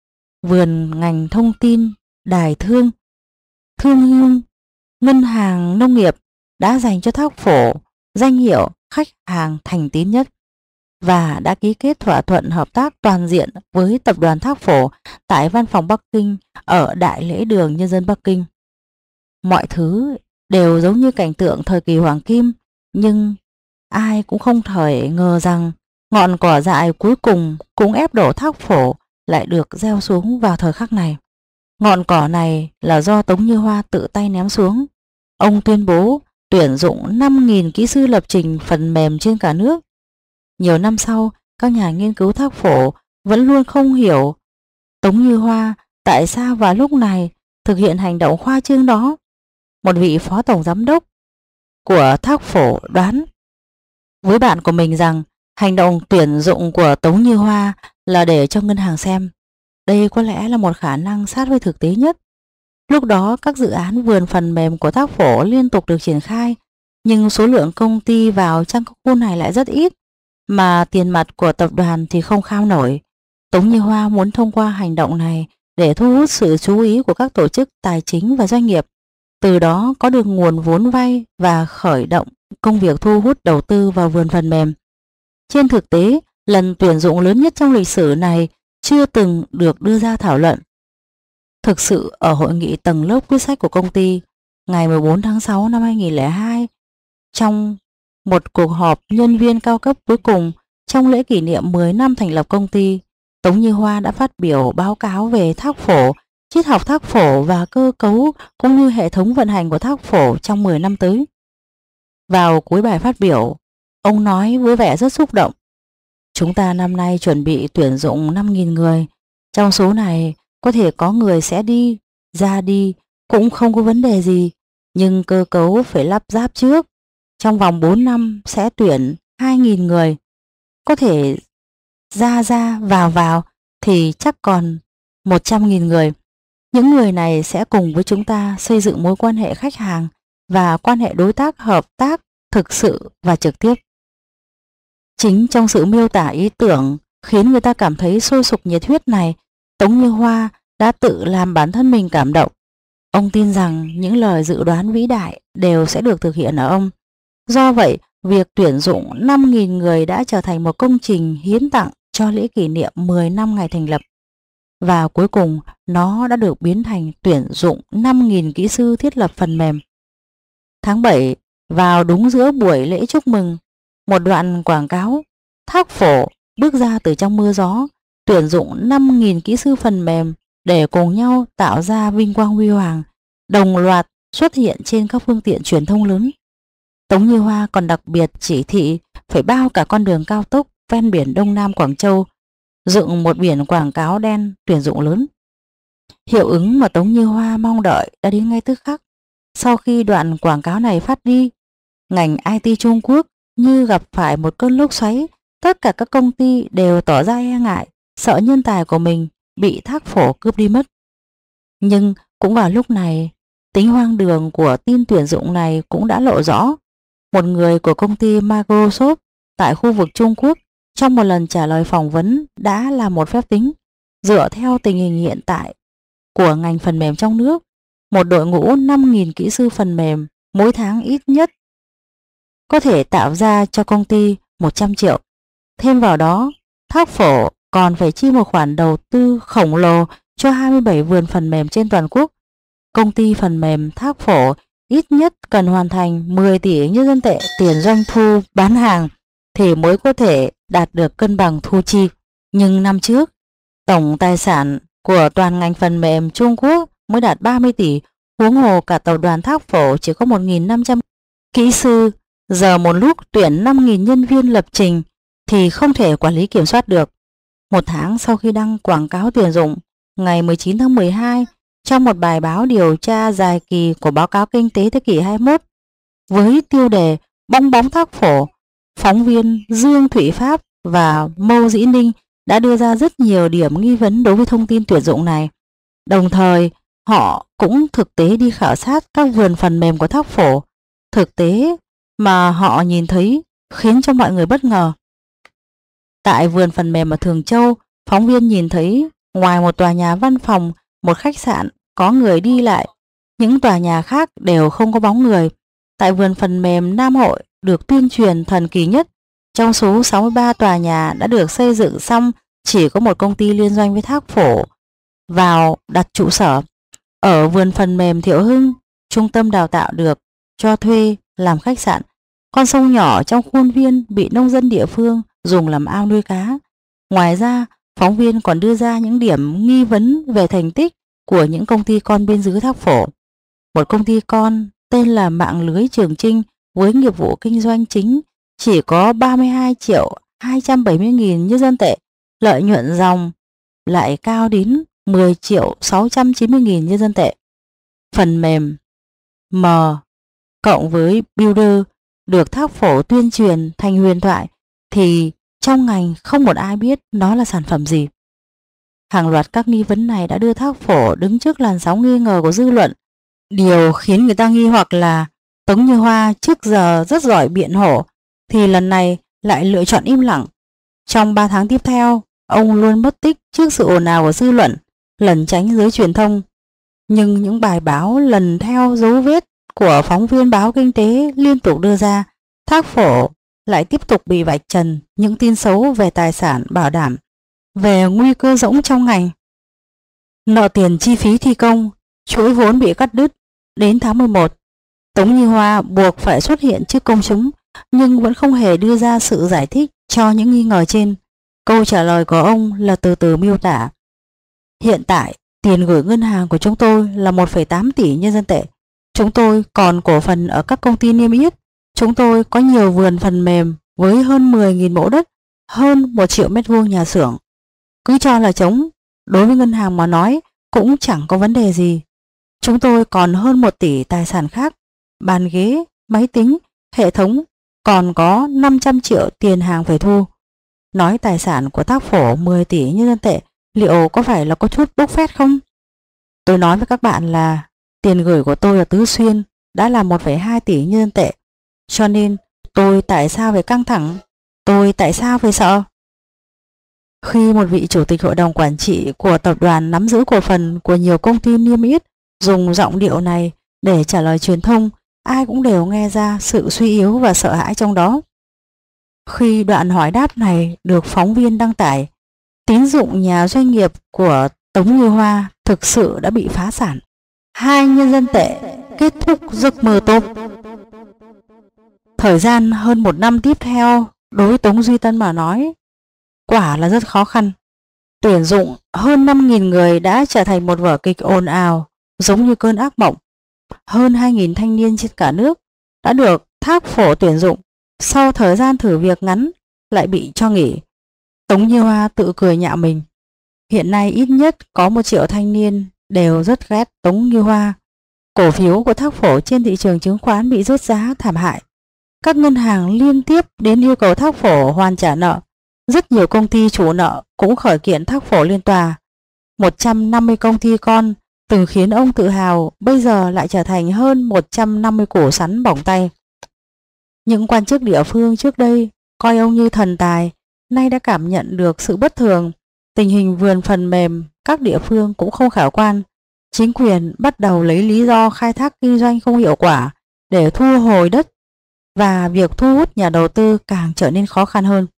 vườn ngành thông tin, đài thương, thương hương, ngân hàng nông nghiệp đã dành cho Thác Phổ danh hiệu khách hàng thành tín nhất và đã ký kết thỏa thuận hợp tác toàn diện với tập đoàn Thác Phổ tại văn phòng Bắc Kinh ở Đại lễ đường Nhân dân Bắc Kinh. Mọi thứ đều giống như cảnh tượng thời kỳ hoàng kim, nhưng ai cũng không thể ngờ rằng ngọn cỏ dại cuối cùng cũng ép đổ Thác Phổ lại được gieo xuống vào thời khắc này. Ngọn cỏ này là do Tống Như Hoa tự tay ném xuống. Ông tuyên bố tuyển dụng năm nghìn kỹ sư lập trình phần mềm trên cả nước. Nhiều năm sau, các nhà nghiên cứu Thác Phổ vẫn luôn không hiểu Tống Như Hoa tại sao vào lúc này thực hiện hành động khoa trương đó. Một vị phó tổng giám đốc của Thác Phổ đoán với bạn của mình rằng hành động tuyển dụng của Tống Như Hoa là để cho ngân hàng xem. Đây có lẽ là một khả năng sát với thực tế nhất. Lúc đó các dự án vườn phần mềm của Thác Phổ liên tục được triển khai, nhưng số lượng công ty vào trong các khu này lại rất ít, mà tiền mặt của tập đoàn thì không kham nổi. Tống Như Hoa muốn thông qua hành động này để thu hút sự chú ý của các tổ chức tài chính và doanh nghiệp. từ đó có được nguồn vốn vay và khởi động công việc thu hút đầu tư vào vườn phần mềm. Trên thực tế, lần tuyển dụng lớn nhất trong lịch sử này chưa từng được đưa ra thảo luận. Thực sự, ở hội nghị tầng lớp quyết sách của công ty ngày mười bốn tháng sáu năm hai nghìn không trăm lẻ hai, trong một cuộc họp nhân viên cao cấp cuối cùng trong lễ kỷ niệm mười năm thành lập công ty, Tống Như Hoa đã phát biểu báo cáo về thác phổ, triết học thác phổ và cơ cấu cũng như hệ thống vận hành của thác phổ trong mười năm tới. Vào cuối bài phát biểu, ông nói với vẻ rất xúc động: "Chúng ta năm nay chuẩn bị tuyển dụng năm nghìn người. Trong số này có thể có người sẽ đi, ra đi cũng không có vấn đề gì, nhưng cơ cấu phải lắp ráp trước. Trong vòng bốn năm sẽ tuyển hai nghìn người. Có thể ra ra vào vào thì chắc còn một trăm nghìn người. Những người này sẽ cùng với chúng ta xây dựng mối quan hệ khách hàng và quan hệ đối tác hợp tác thực sự và trực tiếp." Chính trong sự miêu tả ý tưởng khiến người ta cảm thấy sôi sục nhiệt huyết này, Tống Như Hoa đã tự làm bản thân mình cảm động. Ông tin rằng những lời dự đoán vĩ đại đều sẽ được thực hiện ở ông. Do vậy, việc tuyển dụng năm nghìn người đã trở thành một công trình hiến tặng cho lễ kỷ niệm mười năm ngày thành lập. Và cuối cùng, nó đã được biến thành tuyển dụng năm nghìn kỹ sư thiết lập phần mềm. Tháng bảy, vào đúng giữa buổi lễ chúc mừng, một đoạn quảng cáo thác phổ bước ra từ trong mưa gió, tuyển dụng năm nghìn kỹ sư phần mềm để cùng nhau tạo ra vinh quang huy hoàng, đồng loạt xuất hiện trên các phương tiện truyền thông lớn. Tống Như Hoa còn đặc biệt chỉ thị phải bao cả con đường cao tốc ven biển Đông Nam Quảng Châu, dựng một biển quảng cáo đen tuyển dụng lớn. Hiệu ứng mà Tống Như Hoa mong đợi đã đến ngay tức khắc. Sau khi đoạn quảng cáo này phát đi, ngành i tê Trung Quốc như gặp phải một cơn lốc xoáy. Tất cả các công ty đều tỏ ra e ngại, sợ nhân tài của mình bị thác phổ cướp đi mất. Nhưng cũng vào lúc này, tính hoang đường của tin tuyển dụng này cũng đã lộ rõ. Một người của công ty Microsoft tại khu vực Trung Quốc trong một lần trả lời phỏng vấn đã làm một phép tính. Dựa theo tình hình hiện tại của ngành phần mềm trong nước, một đội ngũ năm nghìn kỹ sư phần mềm mỗi tháng ít nhất có thể tạo ra cho công ty một trăm triệu. Thêm vào đó, thác phổ còn phải chi một khoản đầu tư khổng lồ cho hai mươi bảy vườn phần mềm trên toàn quốc. Công ty phần mềm thác phổ ít nhất cần hoàn thành mười tỷ nhân dân tệ tiền doanh thu bán hàng thì mới có thể đạt được cân bằng thu chi. Nhưng năm trước, tổng tài sản của toàn ngành phần mềm Trung Quốc mới đạt ba mươi tỷ, huống hồ cả tập đoàn thác phổ chỉ có một nghìn năm trăm kỹ sư. Giờ một lúc tuyển năm nghìn nhân viên lập trình thì không thể quản lý kiểm soát được. Một tháng sau khi đăng quảng cáo tuyển dụng, ngày mười chín tháng mười hai, trong một bài báo điều tra dài kỳ của báo cáo kinh tế thế kỷ hai mươi mốt với tiêu đề Bong bóng thác phổ, phóng viên Dương Thụy Pháp và Mâu Dĩ Ninh đã đưa ra rất nhiều điểm nghi vấn đối với thông tin tuyển dụng này. Đồng thời, họ cũng thực tế đi khảo sát các vườn phần mềm của thác phổ. Thực tế mà họ nhìn thấy khiến cho mọi người bất ngờ. Tại vườn phần mềm ở Thường Châu, phóng viên nhìn thấy ngoài một tòa nhà văn phòng, một khách sạn có người đi lại, những tòa nhà khác đều không có bóng người. Tại vườn phần mềm Nam Hội được tuyên truyền thần kỳ nhất, trong số sáu mươi ba tòa nhà đã được xây dựng xong, chỉ có một công ty liên doanh với thác phổ vào đặt trụ sở. Ở vườn phần mềm Thiệu Hưng, trung tâm đào tạo được cho thuê làm khách sạn. Con sông nhỏ trong khuôn viên bị nông dân địa phương dùng làm ao nuôi cá. Ngoài ra, phóng viên còn đưa ra những điểm nghi vấn về thành tích của những công ty con bên dưới thác phổ. Một công ty con tên là Mạng lưới Trường Chinh với nghiệp vụ kinh doanh chính chỉ có ba mươi hai triệu hai trăm bảy mươi nghìn nhân dân tệ, lợi nhuận dòng lại cao đến mười triệu sáu trăm chín mươi nghìn nhân dân tệ. Phần mềm M cộng với Builder được thác phổ tuyên truyền thành huyền thoại thì trong ngành không một ai biết nó là sản phẩm gì. Hàng loạt các nghi vấn này đã đưa thác phổ đứng trước làn sóng nghi ngờ của dư luận. Điều khiến người ta nghi hoặc là Tống Như Hoa trước giờ rất giỏi biện hộ thì lần này lại lựa chọn im lặng. Trong ba tháng tiếp theo, ông luôn mất tích trước sự ồn ào của dư luận, lẩn tránh giới truyền thông. Nhưng những bài báo lần theo dấu vết của phóng viên báo Kinh tế liên tục đưa ra, Thác Phổ lại tiếp tục bị vạch trần những tin xấu về tài sản bảo đảm, về nguy cơ rỗng trong ngành. Nợ tiền chi phí thi công, chuỗi vốn bị cắt đứt. Đến tháng mười một, Tống Như Hoa buộc phải xuất hiện trước công chúng, nhưng vẫn không hề đưa ra sự giải thích cho những nghi ngờ trên. Câu trả lời của ông là từ từ miêu tả: hiện tại, tiền gửi ngân hàng của chúng tôi là một phẩy tám tỷ nhân dân tệ. Chúng tôi còn cổ phần ở các công ty niêm yết. Chúng tôi có nhiều vườn phần mềm với hơn mười nghìn mẫu đất, hơn một triệu mét vuông nhà xưởng. Cứ cho là trống, đối với ngân hàng mà nói cũng chẳng có vấn đề gì. Chúng tôi còn hơn một tỷ tài sản khác, bàn ghế, máy tính, hệ thống, còn có năm trăm triệu tiền hàng phải thu. Nói tài sản của Thác Phổ mười tỷ nhân dân tệ liệu có phải là có chút bốc phét không? Tôi nói với các bạn là tiền gửi của tôi ở Tứ Xuyên đã là một phẩy hai tỷ nhân dân tệ. Cho nên tôi tại sao phải căng thẳng? Tôi tại sao phải sợ? Khi một vị chủ tịch hội đồng quản trị của tập đoàn nắm giữ cổ phần của nhiều công ty niêm yết dùng giọng điệu này để trả lời truyền thông, ai cũng đều nghe ra sự suy yếu và sợ hãi trong đó. Khi đoạn hỏi đáp này được phóng viên đăng tải, tín dụng nhà doanh nghiệp của Tống Như Hoa thực sự đã bị phá sản. Hai nhân dân tệ kết thúc giấc mơ tốt. Thời gian hơn một năm tiếp theo đối với Tống Duy Tân mà nói quả là rất khó khăn. Tuyển dụng hơn năm nghìn người đã trở thành một vở kịch ồn ào giống như cơn ác mộng. Hơn hai nghìn thanh niên trên cả nước đã được Thác Phổ tuyển dụng, sau thời gian thử việc ngắn lại bị cho nghỉ. Tống Như Hoa tự cười nhạo mình. Hiện nay ít nhất có một triệu thanh niên đều rất ghét Tống Như Hoa. Cổ phiếu của Thác Phổ trên thị trường chứng khoán bị rớt giá thảm hại. Các ngân hàng liên tiếp đến yêu cầu Thác Phổ hoàn trả nợ. Rất nhiều công ty chủ nợ cũng khởi kiện Thác Phổ lên tòa. một trăm năm mươi công ty con từng khiến ông tự hào bây giờ lại trở thành hơn một trăm năm mươi củ sắn bỏng tay. Những quan chức địa phương trước đây coi ông như thần tài, nay đã cảm nhận được sự bất thường. Tình hình vườn phần mềm các địa phương cũng không khả quan. Chính quyền bắt đầu lấy lý do khai thác kinh doanh không hiệu quả để thu hồi đất, và việc thu hút nhà đầu tư càng trở nên khó khăn hơn.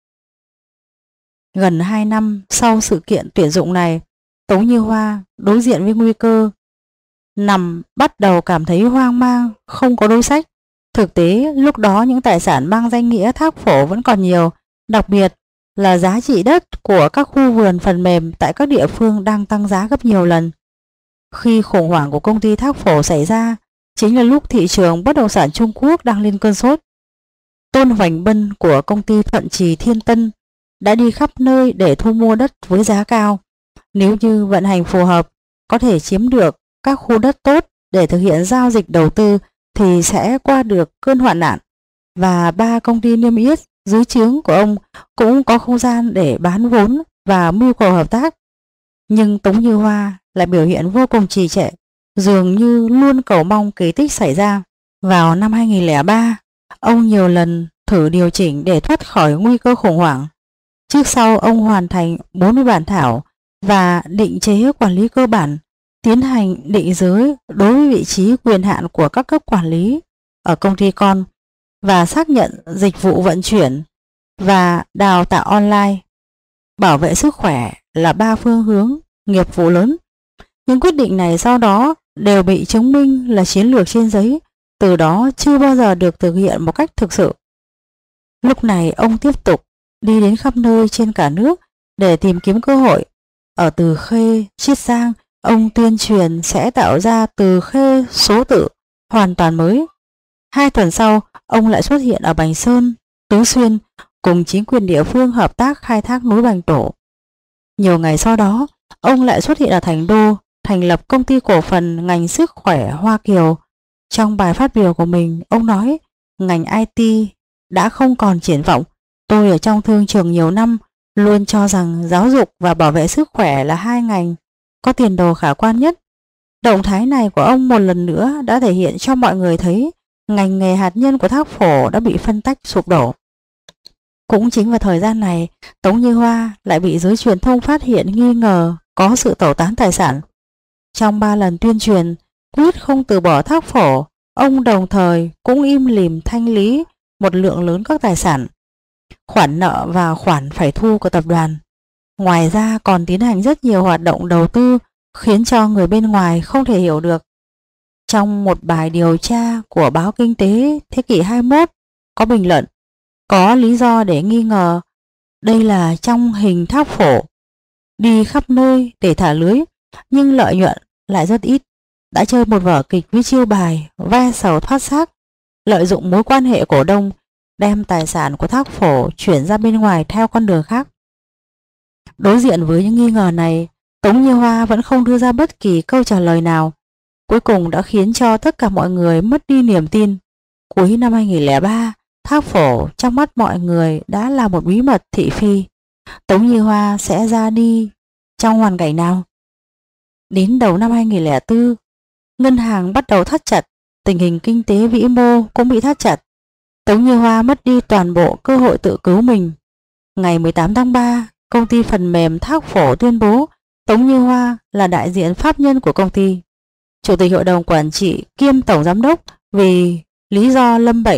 Gần hai năm sau sự kiện tuyển dụng này, Tống Như Hoa đối diện với nguy cơ nằm bắt đầu cảm thấy hoang mang, không có đối sách. Thực tế lúc đó những tài sản mang danh nghĩa Thác Phổ vẫn còn nhiều, đặc biệt là giá trị đất của các khu vườn phần mềm tại các địa phương đang tăng giá gấp nhiều lần. Khi khủng hoảng của công ty Thác Phổ xảy ra, chính là lúc thị trường bất động sản Trung Quốc đang lên cơn sốt. Tôn Hoành Bân của công ty Thuận Trì Thiên Tân đã đi khắp nơi để thu mua đất với giá cao. Nếu như vận hành phù hợp, có thể chiếm được các khu đất tốt để thực hiện giao dịch đầu tư thì sẽ qua được cơn hoạn nạn. Và ba công ty niêm yết dưới trướng của ông cũng có không gian để bán vốn và mưu cầu hợp tác. Nhưng Tống Như Hoa lại biểu hiện vô cùng trì trệ, dường như luôn cầu mong kỳ tích xảy ra. Vào năm hai nghìn không trăm lẻ ba, ông nhiều lần thử điều chỉnh để thoát khỏi nguy cơ khủng hoảng. Trước sau ông hoàn thành bốn mươi bản thảo và định chế quản lý cơ bản, tiến hành định giới đối với vị trí quyền hạn của các cấp quản lý ở công ty con, và xác nhận dịch vụ vận chuyển và đào tạo online. Bảo vệ sức khỏe là ba phương hướng nghiệp vụ lớn. Những quyết định này sau đó đều bị chứng minh là chiến lược trên giấy, từ đó chưa bao giờ được thực hiện một cách thực sự. Lúc này ông tiếp tục đi đến khắp nơi trên cả nước để tìm kiếm cơ hội. Ở Từ Khê, Chiết Giang, ông tuyên truyền sẽ tạo ra Từ Khê số tự hoàn toàn mới. Hai tuần sau, ông lại xuất hiện ở Bành Sơn, Tứ Xuyên cùng chính quyền địa phương hợp tác khai thác núi Bành Tổ. Nhiều ngày sau đó, ông lại xuất hiện ở Thành Đô, thành lập công ty cổ phần ngành sức khỏe Hoa Kiều. Trong bài phát biểu của mình, ông nói ngành i tê đã không còn triển vọng. Tôi ở trong thương trường nhiều năm luôn cho rằng giáo dục và bảo vệ sức khỏe là hai ngành có tiền đồ khả quan nhất. Động thái này của ông một lần nữa đã thể hiện cho mọi người thấy ngành nghề hạt nhân của Thác Phổ đã bị phân tách sụp đổ. Cũng chính vào thời gian này, Tống Như Hoa lại bị giới truyền thông phát hiện nghi ngờ có sự tẩu tán tài sản. Trong ba lần tuyên truyền quyết không từ bỏ Thác Phổ, ông đồng thời cũng im lìm thanh lý một lượng lớn các tài sản, khoản nợ và khoản phải thu của tập đoàn. Ngoài ra còn tiến hành rất nhiều hoạt động đầu tư khiến cho người bên ngoài không thể hiểu được. Trong một bài điều tra của báo Kinh tế thế kỷ hai mươi mốt có bình luận có lý do để nghi ngờ đây là trong hình Thác Phổ đi khắp nơi để thả lưới, nhưng lợi nhuận lại rất ít. Đã chơi một vở kịch với chiêu bài ve sầu thoát xác, lợi dụng mối quan hệ cổ đông đem tài sản của Thác Phổ chuyển ra bên ngoài theo con đường khác. Đối diện với những nghi ngờ này, Tống Như Hoa vẫn không đưa ra bất kỳ câu trả lời nào, cuối cùng đã khiến cho tất cả mọi người mất đi niềm tin. Cuối năm hai nghìn không trăm lẻ ba, Thác Phổ trong mắt mọi người đã là một bí mật thị phi. Tống Như Hoa sẽ ra đi trong hoàn cảnh nào? Đến đầu năm hai nghìn không trăm lẻ bốn, ngân hàng bắt đầu thắt chặt, tình hình kinh tế vĩ mô cũng bị thắt chặt. Tống Như Hoa mất đi toàn bộ cơ hội tự cứu mình. Ngày mười tám tháng ba, công ty phần mềm Thác Phổ tuyên bố Tống Như Hoa là đại diện pháp nhân của công ty. Chủ tịch hội đồng quản trị kiêm tổng giám đốc vì lý do lâm bệnh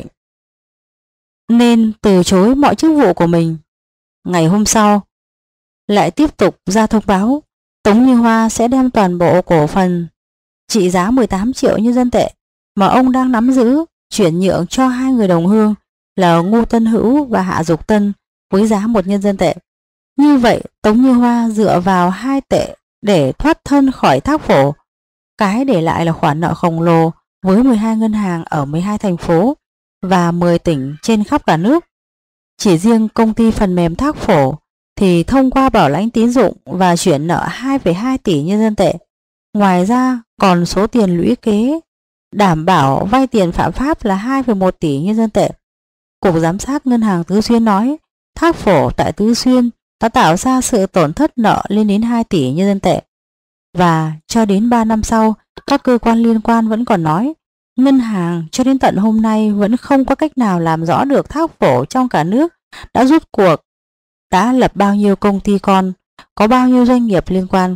nên từ chối mọi chức vụ của mình. Ngày hôm sau, lại tiếp tục ra thông báo Tống Như Hoa sẽ đem toàn bộ cổ phần trị giá mười tám triệu nhân dân tệ mà ông đang nắm giữ chuyển nhượng cho hai người đồng hương là Ngô Tân Hữu và Hạ Dục Tân với giá một nhân dân tệ. Như vậy, Tống Như Hoa dựa vào hai tệ để thoát thân khỏi Thác Phổ. Cái để lại là khoản nợ khổng lồ với mười hai ngân hàng ở mười hai thành phố và mười tỉnh trên khắp cả nước. Chỉ riêng công ty phần mềm Thác Phổ thì thông qua bảo lãnh tín dụng và chuyển nợ hai phẩy hai tỷ nhân dân tệ. Ngoài ra còn số tiền lũy kế đảm bảo vay tiền phạm pháp là hai phẩy một tỷ nhân dân tệ. Cục Giám sát Ngân hàng Tứ Xuyên nói Thác Phổ tại Tứ Xuyên đã tạo ra sự tổn thất nợ lên đến hai tỷ nhân dân tệ. Và cho đến ba năm sau, các cơ quan liên quan vẫn còn nói ngân hàng cho đến tận hôm nay vẫn không có cách nào làm rõ được Thác Phổ trong cả nước đã rút cuộc, đã lập bao nhiêu công ty con, có bao nhiêu doanh nghiệp liên quan.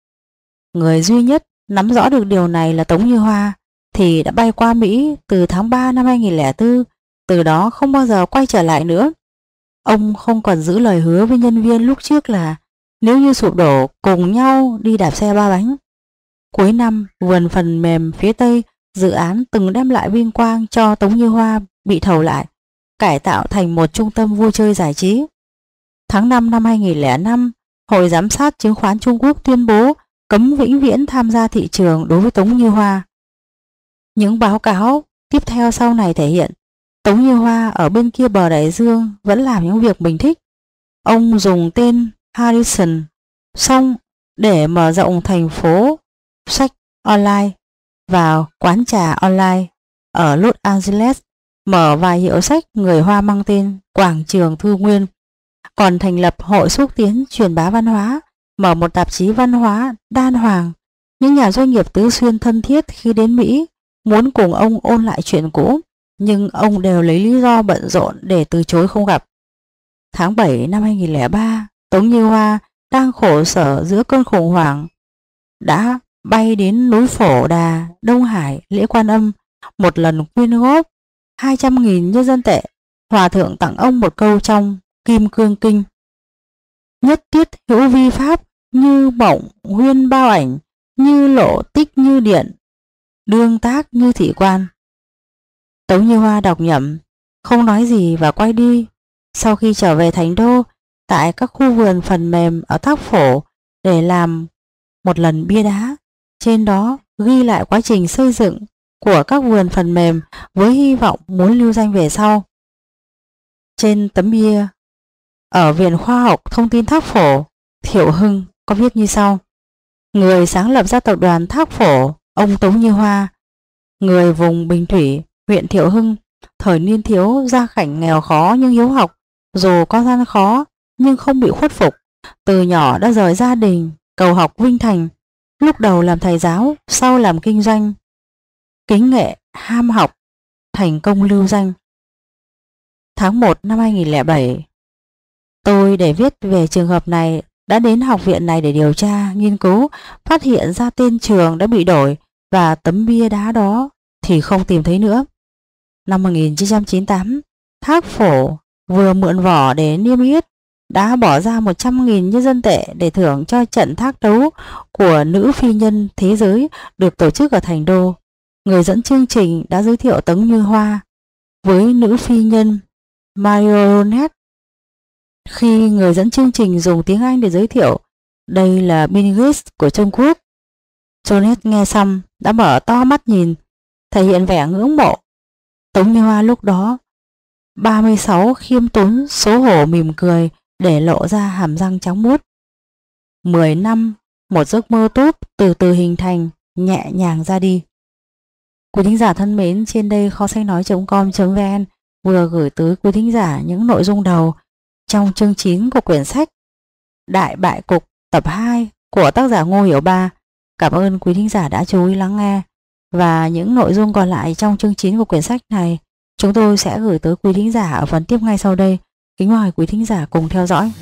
Người duy nhất nắm rõ được điều này là Tống Như Hoa, thì đã bay qua Mỹ từ tháng ba năm hai nghìn không trăm lẻ bốn, từ đó không bao giờ quay trở lại nữa. Ông không còn giữ lời hứa với nhân viên lúc trước là nếu như sụp đổ cùng nhau đi đạp xe ba bánh. Cuối năm, vườn phần mềm phía Tây, dự án từng đem lại vinh quang cho Tống Như Hoa bị thầu lại, cải tạo thành một trung tâm vui chơi giải trí. Tháng năm năm hai nghìn không trăm lẻ năm, Hội Giám sát Chứng khoán Trung Quốc tuyên bố cấm vĩnh viễn tham gia thị trường đối với Tống Như Hoa. Những báo cáo tiếp theo sau này thể hiện Tống Như Hoa ở bên kia bờ đại dương vẫn làm những việc mình thích. Ông dùng tên Harrison xong để mở rộng thành phố sách online và quán trà online ở Los Angeles, mở vài hiệu sách người Hoa mang tên Quảng Trường Thư Nguyên, còn thành lập Hội xúc tiến truyền bá văn hóa, mở một tạp chí văn hóa đan hoàng. Những nhà doanh nghiệp Tứ Xuyên thân thiết khi đến Mỹ muốn cùng ông ôn lại chuyện cũ, nhưng ông đều lấy lý do bận rộn để từ chối không gặp. Tháng bảy năm hai nghìn không trăm lẻ ba, Tống Như Hoa đang khổ sở giữa cơn khủng hoảng đã bay đến núi Phổ Đà, Đông Hải lễ Quan Âm, một lần quyên góp hai trăm nghìn nhân dân tệ. Hòa thượng tặng ông một câu trong Kim Cương Kinh: nhất tiết hữu vi pháp, như mộng huyên bao ảnh, như lộ tích như điện, đương tác như thị quan. Tống Như Hoa đọc nhẩm, không nói gì và quay đi. Sau khi trở về thành đô, tại các khu vườn phần mềm ở Thác Phổ để làm một lần bia đá, trên đó ghi lại quá trình xây dựng của các vườn phần mềm với hy vọng muốn lưu danh về sau. Trên tấm bia ở Viện Khoa học Thông tin Thác Phổ, Thiệu Hưng có viết như sau: người sáng lập ra tập đoàn Thác Phổ, ông Tống Như Hoa, người vùng Bình Thủy, huyện Thiệu Hưng, thời niên thiếu gia cảnh nghèo khó nhưng hiếu học, dù có gian khó nhưng không bị khuất phục. Từ nhỏ đã rời gia đình cầu học Vinh Thành, lúc đầu làm thầy giáo, sau làm kinh doanh, kính nghệ, ham học, thành công lưu danh. Tháng một năm hai nghìn không trăm lẻ bảy, tôi để viết về trường hợp này đã đến học viện này để điều tra, nghiên cứu, phát hiện ra tên trường đã bị đổi và tấm bia đá đó thì không tìm thấy nữa. Năm một nghìn chín trăm chín mươi tám, Thác Phổ vừa mượn vỏ để niêm yết đã bỏ ra một trăm nghìn nhân dân tệ để thưởng cho trận thác đấu của nữ phi nhân thế giới được tổ chức ở Thành Đô. Người dẫn chương trình đã giới thiệu Tống Như Hoa với nữ phi nhân Marionette. Khi người dẫn chương trình dùng tiếng Anh để giới thiệu đây là Bill Gates của Trung Quốc, Jones nghe xong đã mở to mắt nhìn, thể hiện vẻ ngưỡng mộ. Tống Như Hoa lúc đó ba mươi sáu khiêm tốn xấu hổ mỉm cười để lộ ra hàm răng trắng muốt. Mười năm, một giấc mơ tốt từ từ hình thành, nhẹ nhàng ra đi. Quý thính giả thân mến, trên đây kho sách nói chấm com chấm vn vừa gửi tới quý thính giả những nội dung đầu trong chương chín của quyển sách Đại Bại Cục tập hai của tác giả Ngô Hiểu Ba. Cảm ơn quý thính giả đã chú ý lắng nghe, và những nội dung còn lại trong chương chín của quyển sách này chúng tôi sẽ gửi tới quý thính giả ở phần tiếp ngay sau đây. Kính mời quý thính giả cùng theo dõi.